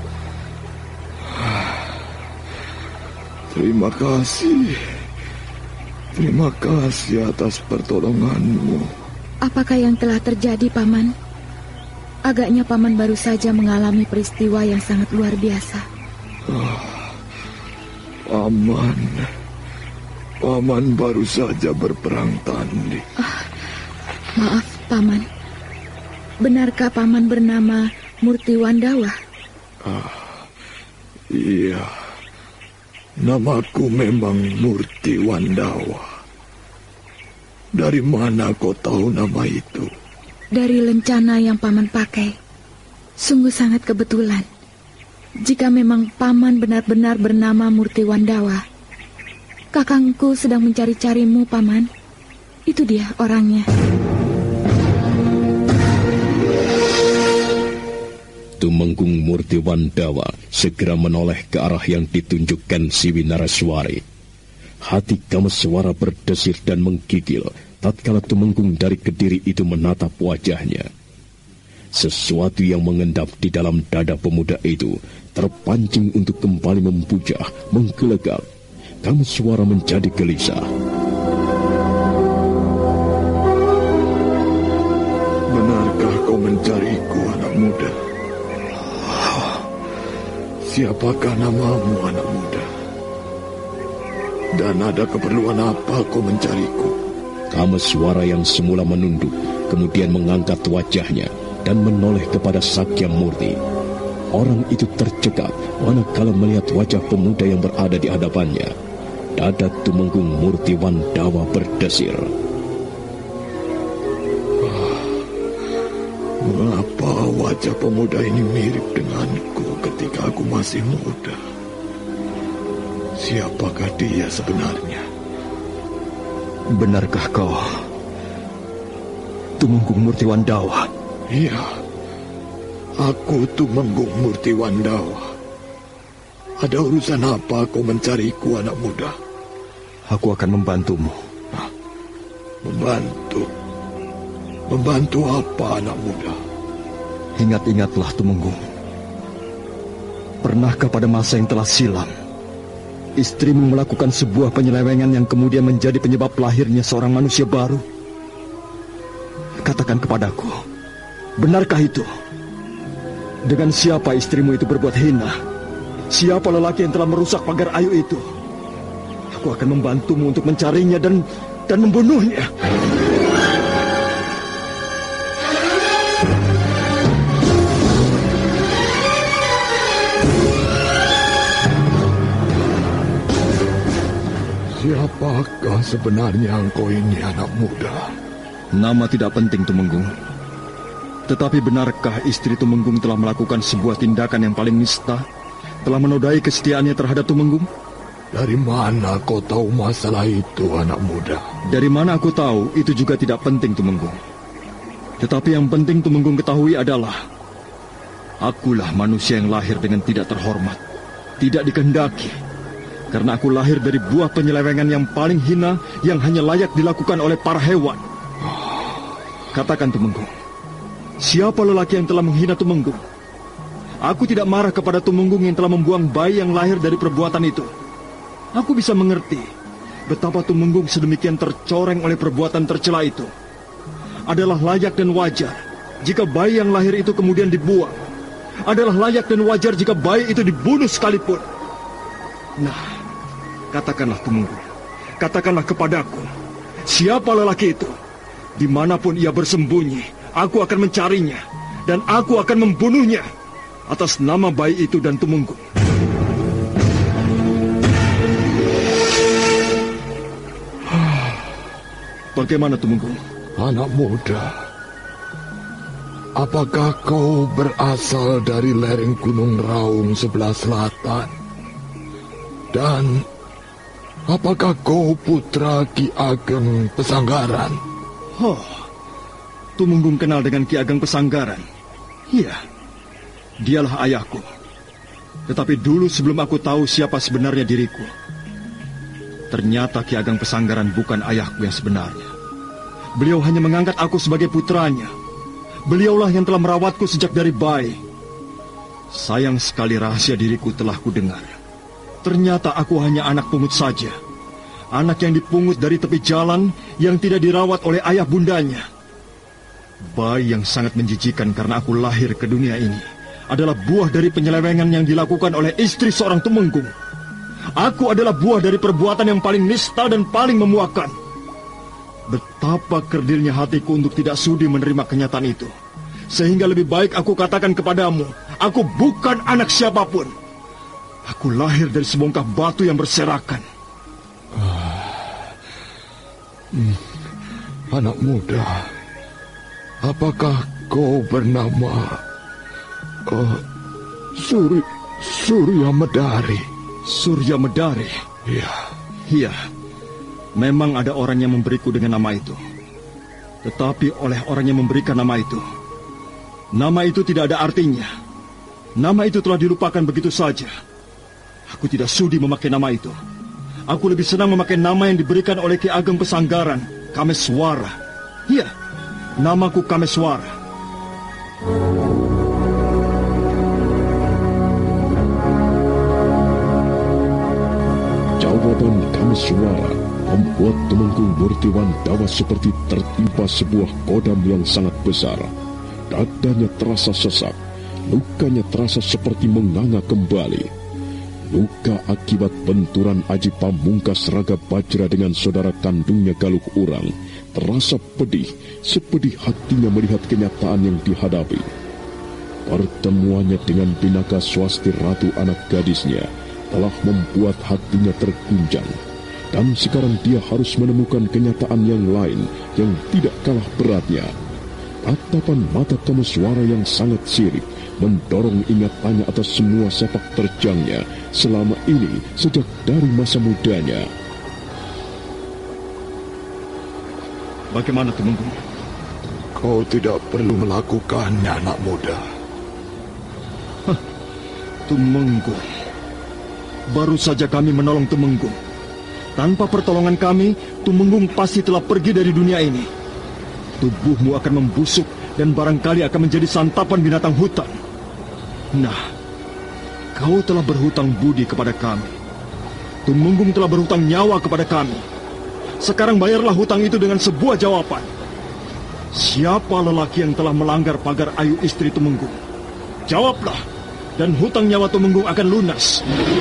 Terima kasih. Terima kasih atas pertolonganmu. Apakah yang telah terjadi, Paman? Agaknya Paman baru saja mengalami peristiwa yang sangat luar biasa. Oh, Paman, Paman baru saja berperang tanding. Ah, maaf, Paman. Benarkah Paman bernama Murti Wandawa? Ah, iya. Namaku memang Murti Wandawa. Dari mana kau tahu nama itu? Dari lencana yang Paman pakai. Sungguh sangat kebetulan. Jika memang Paman benar-benar bernama Murti Wandawa, kakangku sedang mencari-carimu, Paman. Itu dia orangnya. Tumenggung Murti Wandawa segera menoleh ke arah yang ditunjukkan Siwi Naraswari. Hati Kameswara berdesir dan menggigil tatkala Tumenggung dari Kediri itu menatap wajahnya. Sesuatu yang mengendap di dalam dada pemuda itu terpancing untuk kembali membujah, menggelegar. Kameswara menjadi gelisah. Benarkah kau mencariku, anak muda? Siapakah namamu, anak muda? Dan ada keperluan apa kau mencariku? Kameswara yang semula menunduk, kemudian mengangkat wajahnya dan menoleh kepada Sakya Murti. Orang itu tercekap manakala melihat wajah pemuda yang berada di hadapannya. Dada Tumenggung Murti Wandawa berdesir. Ah, mengapa wajah pemuda ini mirip denganku ketika aku masih muda? Siapakah dia sebenarnya? Benarkah kau Tumenggung Murti Wandawa? Iya, aku Tumenggung Murti Wandawa. Ada urusan apa kau mencariku, anak muda? Aku akan membantumu. Hah? Membantu? Membantu apa, anak muda? Ingat-ingatlah, Tumenggung. Pernahkah pada masa yang telah silam, istrimu melakukan sebuah penyelewengan yang kemudian menjadi penyebab lahirnya seorang manusia baru? Katakan kepadaku, benarkah itu? Dengan siapa istrimu itu berbuat hina? Siapa lelaki yang telah merusak pagar ayu itu? Aku akan membantumu untuk mencarinya dan dan membunuhnya. Siapakah sebenarnya engkau ini, anak muda? Nama tidak penting, Tumenggung. Tetapi benarkah istri Tumenggung telah melakukan sebuah tindakan yang paling nista? Telah menodai kesetiaannya terhadap Tumenggung? Dari mana kau tahu masalah itu, anak muda? Dari mana aku tahu, itu juga tidak penting, Tumenggung. Tetapi yang penting Tumenggung ketahui adalah, akulah manusia yang lahir dengan tidak terhormat, tidak dikehendaki. Karena aku lahir dari buah penyelewengan yang paling hina, yang hanya layak dilakukan oleh para hewan. Katakan, Tumenggung, siapa lelaki yang telah menghina Tumenggung? Aku tidak marah kepada Tumenggung yang telah membuang bayi yang lahir dari perbuatan itu. Aku bisa mengerti betapa Tumenggung sedemikian tercoreng oleh perbuatan tercela itu. Adalah layak dan wajar jika bayi yang lahir itu kemudian dibuang. Adalah layak dan wajar jika bayi itu dibunuh sekalipun. Nah, katakanlah Tumenggung, katakanlah kepadaku, siapa lelaki itu? Dimanapun ia bersembunyi, aku akan mencarinya, dan aku akan membunuhnya atas nama bayi itu dan Tumenggung. Bagaimana, Tumenggung? Anak muda, apakah kau berasal dari lereng Gunung Raung sebelah selatan? Dan apakah kau putra Ki Ageng Pesanggaran? Oh, Tumenggung kenal dengan Ki Ageng Pesanggaran? Iya, dialah ayahku. Tetapi dulu sebelum aku tahu siapa sebenarnya diriku, ternyata Ki Ageng Pesanggaran bukan ayahku yang sebenarnya. Beliau hanya mengangkat aku sebagai putranya. Beliaulah yang telah merawatku sejak dari bayi. Sayang sekali rahasia diriku telah kudengar. Ternyata aku hanya anak pungut saja. Anak yang dipungut dari tepi jalan, yang tidak dirawat oleh ayah bundanya. Bayi yang sangat menjijikan karena aku lahir ke dunia ini adalah buah dari penyelewengan yang dilakukan oleh istri seorang Tumenggung. Aku adalah buah dari perbuatan yang paling nista dan paling memuakkan. Betapa kerdilnya hatiku untuk tidak sudi menerima kenyataan itu. Sehingga lebih baik aku katakan kepadamu, aku bukan anak siapapun. Aku lahir dari sebongkah batu yang berserakan. Ah. Hmm. Anak muda, apakah kau bernama uh, Suri, Surya Medari? Surya Medari? Iya. Iya. Memang ada orang yang memberiku dengan nama itu. Tetapi oleh orang yang memberikan nama itu, nama itu tidak ada artinya. Nama itu telah dilupakan begitu saja. Aku tidak sudi memakai nama itu. Aku lebih senang memakai nama yang diberikan oleh Ki Ageng Pesanggaran, Kameswara. Iya, namaku Kameswara. Jawaban Kameswara membuat Tumenggung Murti Wandawa seperti tertimpa sebuah kodam yang sangat besar. Dadanya terasa sesak, lukanya terasa seperti menganga kembali. Luka akibat benturan Aji Pamungkas Raga Bajra dengan saudara kandungnya Galuh Urang terasa pedih, sepedih hatinya melihat kenyataan yang dihadapi. Pertemuannya dengan Pinaka Swasti Ratu anak gadisnya telah membuat hatinya terguncang. Dan sekarang dia harus menemukan kenyataan yang lain yang tidak kalah beratnya. Tatapan mata Kameswara yang sangat sirik mendorong ingatannya atas semua sepak terjangnya selama ini sejak dari masa mudanya. Bagaimana, Tumenggung? Kau tidak perlu melakukannya, anak muda. Hah, Tumenggung. Baru saja kami menolong Tumenggung. Tanpa pertolongan kami, Tumenggung pasti telah pergi dari dunia ini. Tubuhmu akan membusuk dan barangkali akan menjadi santapan binatang hutan. Nah, kau telah berhutang budi kepada kami. Tumenggung telah berhutang nyawa kepada kami. Sekarang bayarlah hutang itu dengan sebuah jawaban. Siapa lelaki yang telah melanggar pagar Ayu istri Tumenggung? Jawablah, dan hutang nyawa Tumenggung akan lunas.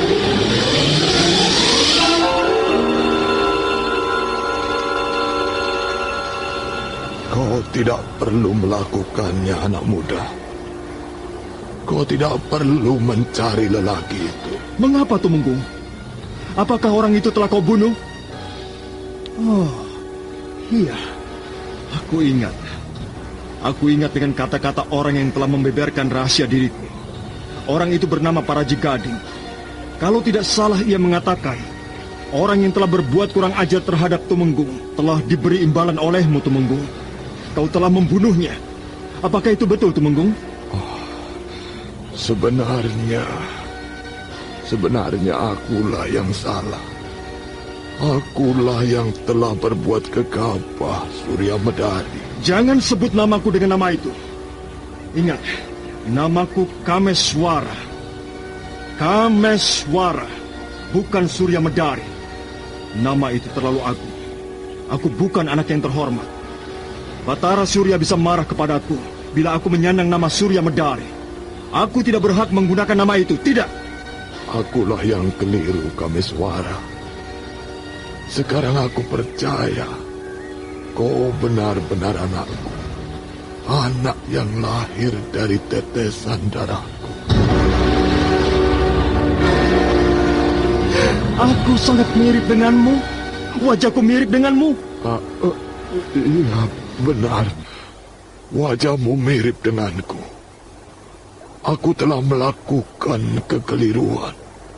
Kau tidak perlu melakukannya, anak muda. Kau tidak perlu mencari lelaki itu. Mengapa, Tumenggung? Apakah orang itu telah kau bunuh? Oh, iya. Aku ingat. Aku ingat dengan kata-kata orang yang telah membeberkan rahasia diriku. Orang itu bernama Paraji Gading. Kalau tidak salah ia mengatakan, orang yang telah berbuat kurang ajar terhadap Tumenggung telah diberi imbalan olehmu, Tumenggung. Kau telah membunuhnya. Apakah itu betul, Tumenggung? Oh, sebenarnya, sebenarnya akulah yang salah. Akulah yang telah berbuat gegabah Surya Medari. Jangan sebut namaku dengan nama itu. Ingat, namaku Kameswara. Kameswara, bukan Surya Medari. Nama itu terlalu agung. Aku bukan anak yang terhormat. Batara Surya bisa marah kepadaku bila aku menyandang nama Surya Medari. Aku tidak berhak menggunakan nama itu, tidak. Akulah yang keliru, Kameswara. Sekarang aku percaya kau benar-benar anakku. Anak yang lahir dari tetesan darahku. Aku sangat mirip denganmu. Wajahku mirip denganmu. Uh, uh, iya, benar. Wajahmu mirip denganku. Aku telah melakukan kekeliruan.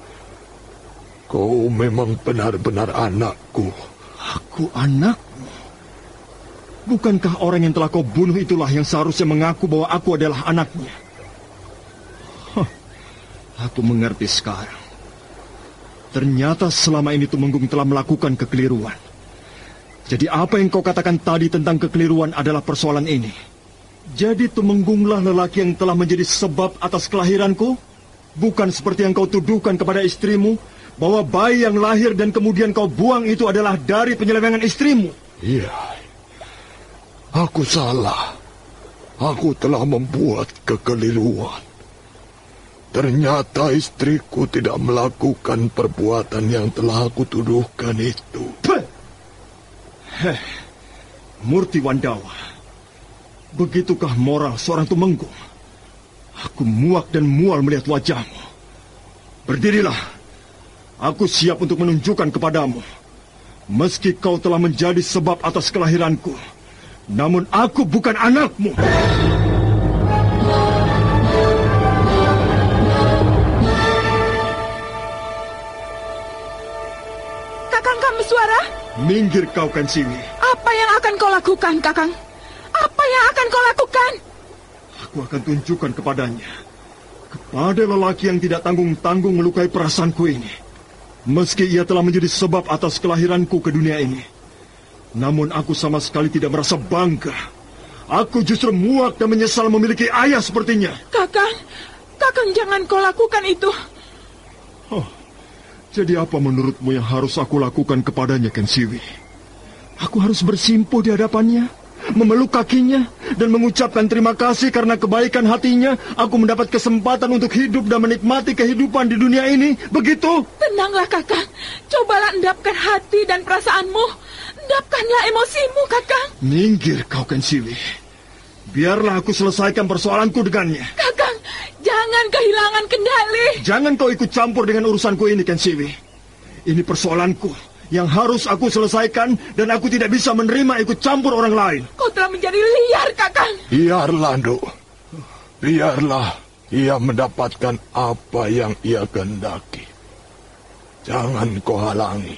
Kau memang benar-benar anakku. Aku anakmu? Bukankah orang yang telah kau bunuh itulah yang seharusnya mengaku bahwa aku adalah anaknya? Huh, aku mengerti sekarang. Ternyata selama ini Tumenggung telah melakukan kekeliruan. Jadi apa yang kau katakan tadi tentang kekeliruan adalah persoalan ini. Jadi Tumenggunglah lelaki yang telah menjadi sebab atas kelahiranku? Bukan seperti yang kau tuduhkan kepada istrimu, bahwa bayi yang lahir dan kemudian kau buang itu adalah dari penyelewengan istrimu. Iya, aku salah. Aku telah membuat kekeliruan. Ternyata istriku tidak melakukan perbuatan yang telah aku tuduhkan itu. Heh, Murti Wandawa, begitukah moral seorang Tumenggung? Aku muak dan mual melihat wajahmu. Berdirilah. Aku siap untuk menunjukkan kepadamu. Meski kau telah menjadi sebab atas kelahiranku, namun aku bukan anakmu. Kakang Kameswara? Minggir kau, Kansiwi. Apa yang akan kau lakukan, Kakang? Apa yang akan kau lakukan? Aku akan tunjukkan kepadanya. Kepada lelaki yang tidak tanggung-tanggung melukai perasaanku ini. Meski ia telah menjadi sebab atas kelahiranku ke dunia ini, namun aku sama sekali tidak merasa bangga. Aku justru muak dan menyesal memiliki ayah sepertinya. Kakang, Kakang jangan kau lakukan itu. Oh, jadi apa menurutmu yang harus aku lakukan kepadanya, Kansiwi? Aku harus bersimpuh di hadapannya, memeluk kakinya, dan mengucapkan terima kasih karena kebaikan hatinya aku mendapat kesempatan untuk hidup dan menikmati kehidupan di dunia ini, begitu? Tenanglah, Kakang. Cobalah endapkan hati dan perasaanmu. Endapkanlah emosimu, Kakang. Minggir kau, Kansiwi. Biarlah aku selesaikan persoalanku dengannya. Kakang, jangan kehilangan kendali. Jangan kau ikut campur dengan urusanku ini, Kansiwi. Ini persoalanku yang harus aku selesaikan dan aku tidak bisa menerima ikut campur orang lain. Kau telah menjadi liar, Kakang. Biarlah, Nduk. Biarlah ia mendapatkan apa yang ia kehendaki. Jangan kau halangi.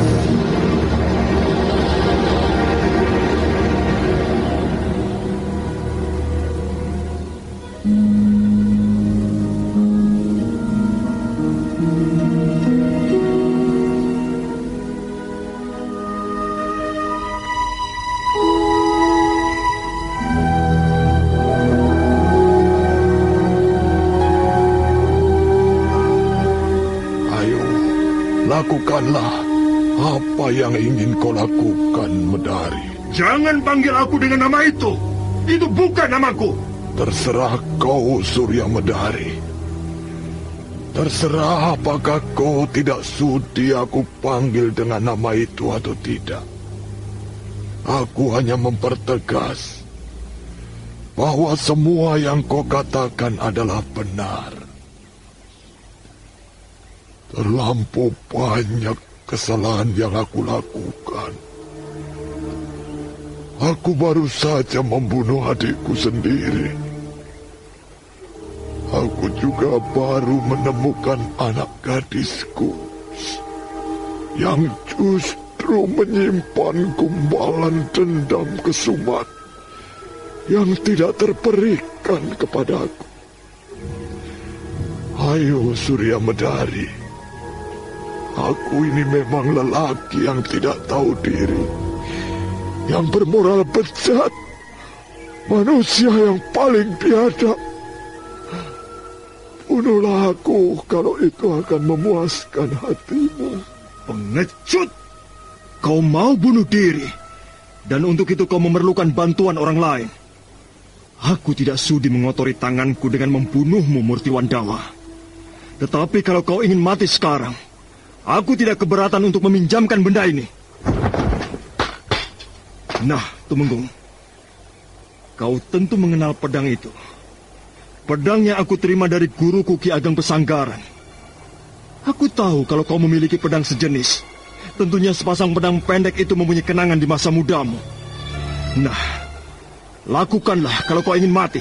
Lakukanlah apa yang ingin kau lakukan, Medari. Jangan panggil aku dengan nama itu. Itu bukan namaku. Terserah kau, Surya Medari. Terserah apakah kau tidak sudi aku panggil dengan nama itu atau tidak. Aku hanya mempertegas bahwa semua yang kau katakan adalah benar. Terlampau banyak kesalahan yang aku lakukan. Aku baru saja membunuh adikku sendiri. Aku juga baru menemukan anak gadisku yang justru menyimpan gumbalan dendam kesumat yang tidak terperikan kepadaku. Ayo, Surya Medari. Aku ini memang lelaki yang tidak tahu diri, yang bermoral bejat, manusia yang paling biadab. Bunuhlah aku kalau itu akan memuaskan hatimu. Pengecut! Kau mau bunuh diri, dan untuk itu kau memerlukan bantuan orang lain. Aku tidak sudi mengotori tanganku dengan membunuhmu, Murtiwandawa. Tetapi kalau kau ingin mati sekarang, aku tidak keberatan untuk meminjamkan benda ini. Nah, Tumenggung, kau tentu mengenal pedang itu. Pedang yang aku terima dari guruku Ki Ageng Pesanggaran. Aku tahu kalau kau memiliki pedang sejenis, tentunya sepasang pedang pendek itu mempunyai kenangan di masa mudamu. Nah, lakukanlah kalau kau ingin mati.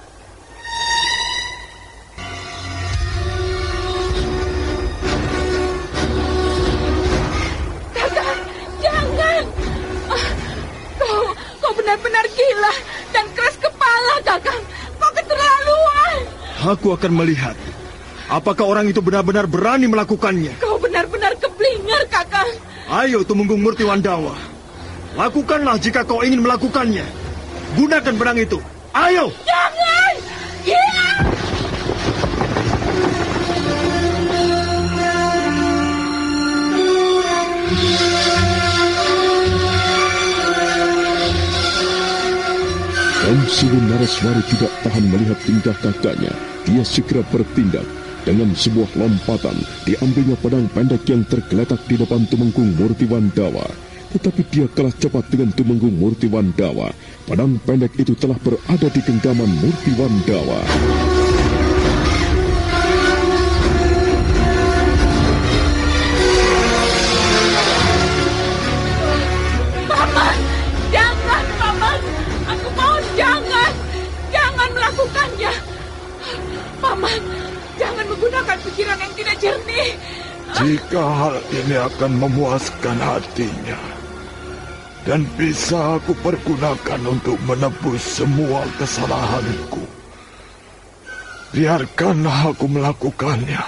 Benar-benar gila dan keras kepala, Kakang. Kau keterlaluan. Aku akan melihat apakah orang itu benar-benar berani melakukannya. Kau benar-benar keblinger, Kakang. Ayo, Tumenggung Murtiwandawa. Lakukanlah jika kau ingin melakukannya. Gunakan pedang itu. Ayo. Jangan. Gila. Dan Siwi Naraswari tidak tahan melihat tingkah kakaknya. Dia segera bertindak. Dengan sebuah lompatan, diambilnya pedang pendek yang tergeletak di depan Tumenggung Murtiwandawa. Tetapi dia kalah cepat dengan Tumenggung Murtiwandawa. Pedang pendek itu telah berada di genggaman Murtiwandawa. Paman, jangan menggunakan pikiran yang tidak jernih. Jika hal ini akan memuaskan hatinya dan bisa aku pergunakan untuk menebus semua kesalahanku, biarkanlah aku melakukannya.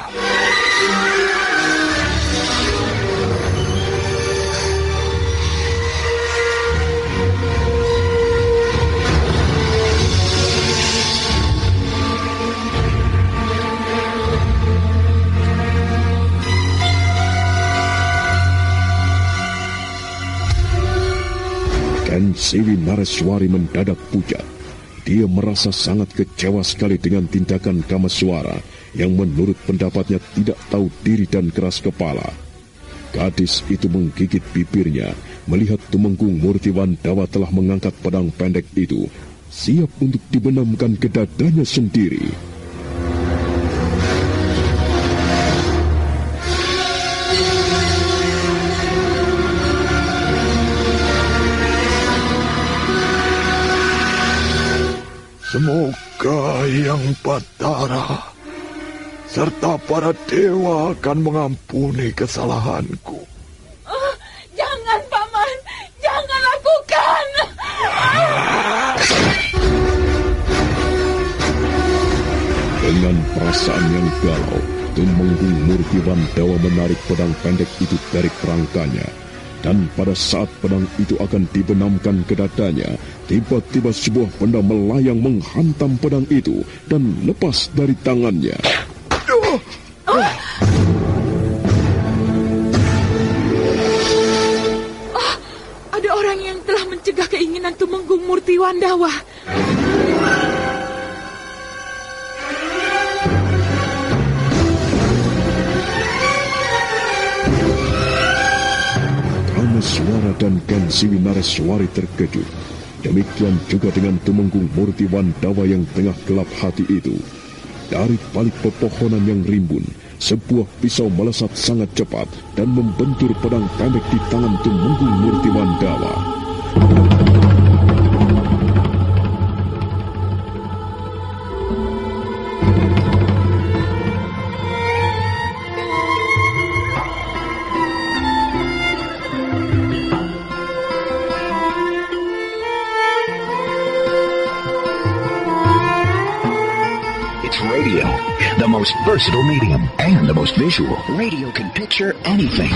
Dan Siwi Naraswari mendadak pucat. Dia merasa sangat kecewa sekali dengan tindakan Kamaswara yang menurut pendapatnya tidak tahu diri dan keras kepala. Gadis itu menggigit bibirnya melihat Tumenggung Murtiwandawa telah mengangkat pedang pendek itu, siap untuk dibenamkan ke dadanya sendiri. Semoga Yang Batara serta para dewa akan mengampuni kesalahanku. Oh, jangan, Paman. Jangan lakukan. Dengan perasaan yang galau, Tumenggung Murti Wandawa menarik pedang pendek itu dari kerangkanya. Dan pada saat pedang itu akan dibenamkan ke dadanya, tiba-tiba sebuah benda melayang menghantam pedang itu dan lepas dari tangannya. Oh. Oh, ada orang yang telah mencegah keinginan Tumenggung Murti Wandawa. Suara dan Gansiwi Nareswari terkejut. Demikian juga dengan Tumenggung Murti Wandawa yang tengah gelap hati itu. Dari balik pepohonan yang rimbun, sebuah pisau melesat sangat cepat dan membentur pedang pendek di tangan Tumenggung Murti Wandawa. Radio, the most versatile medium and the most visual. Radio can picture anything.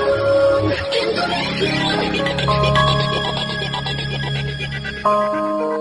Radio, radio,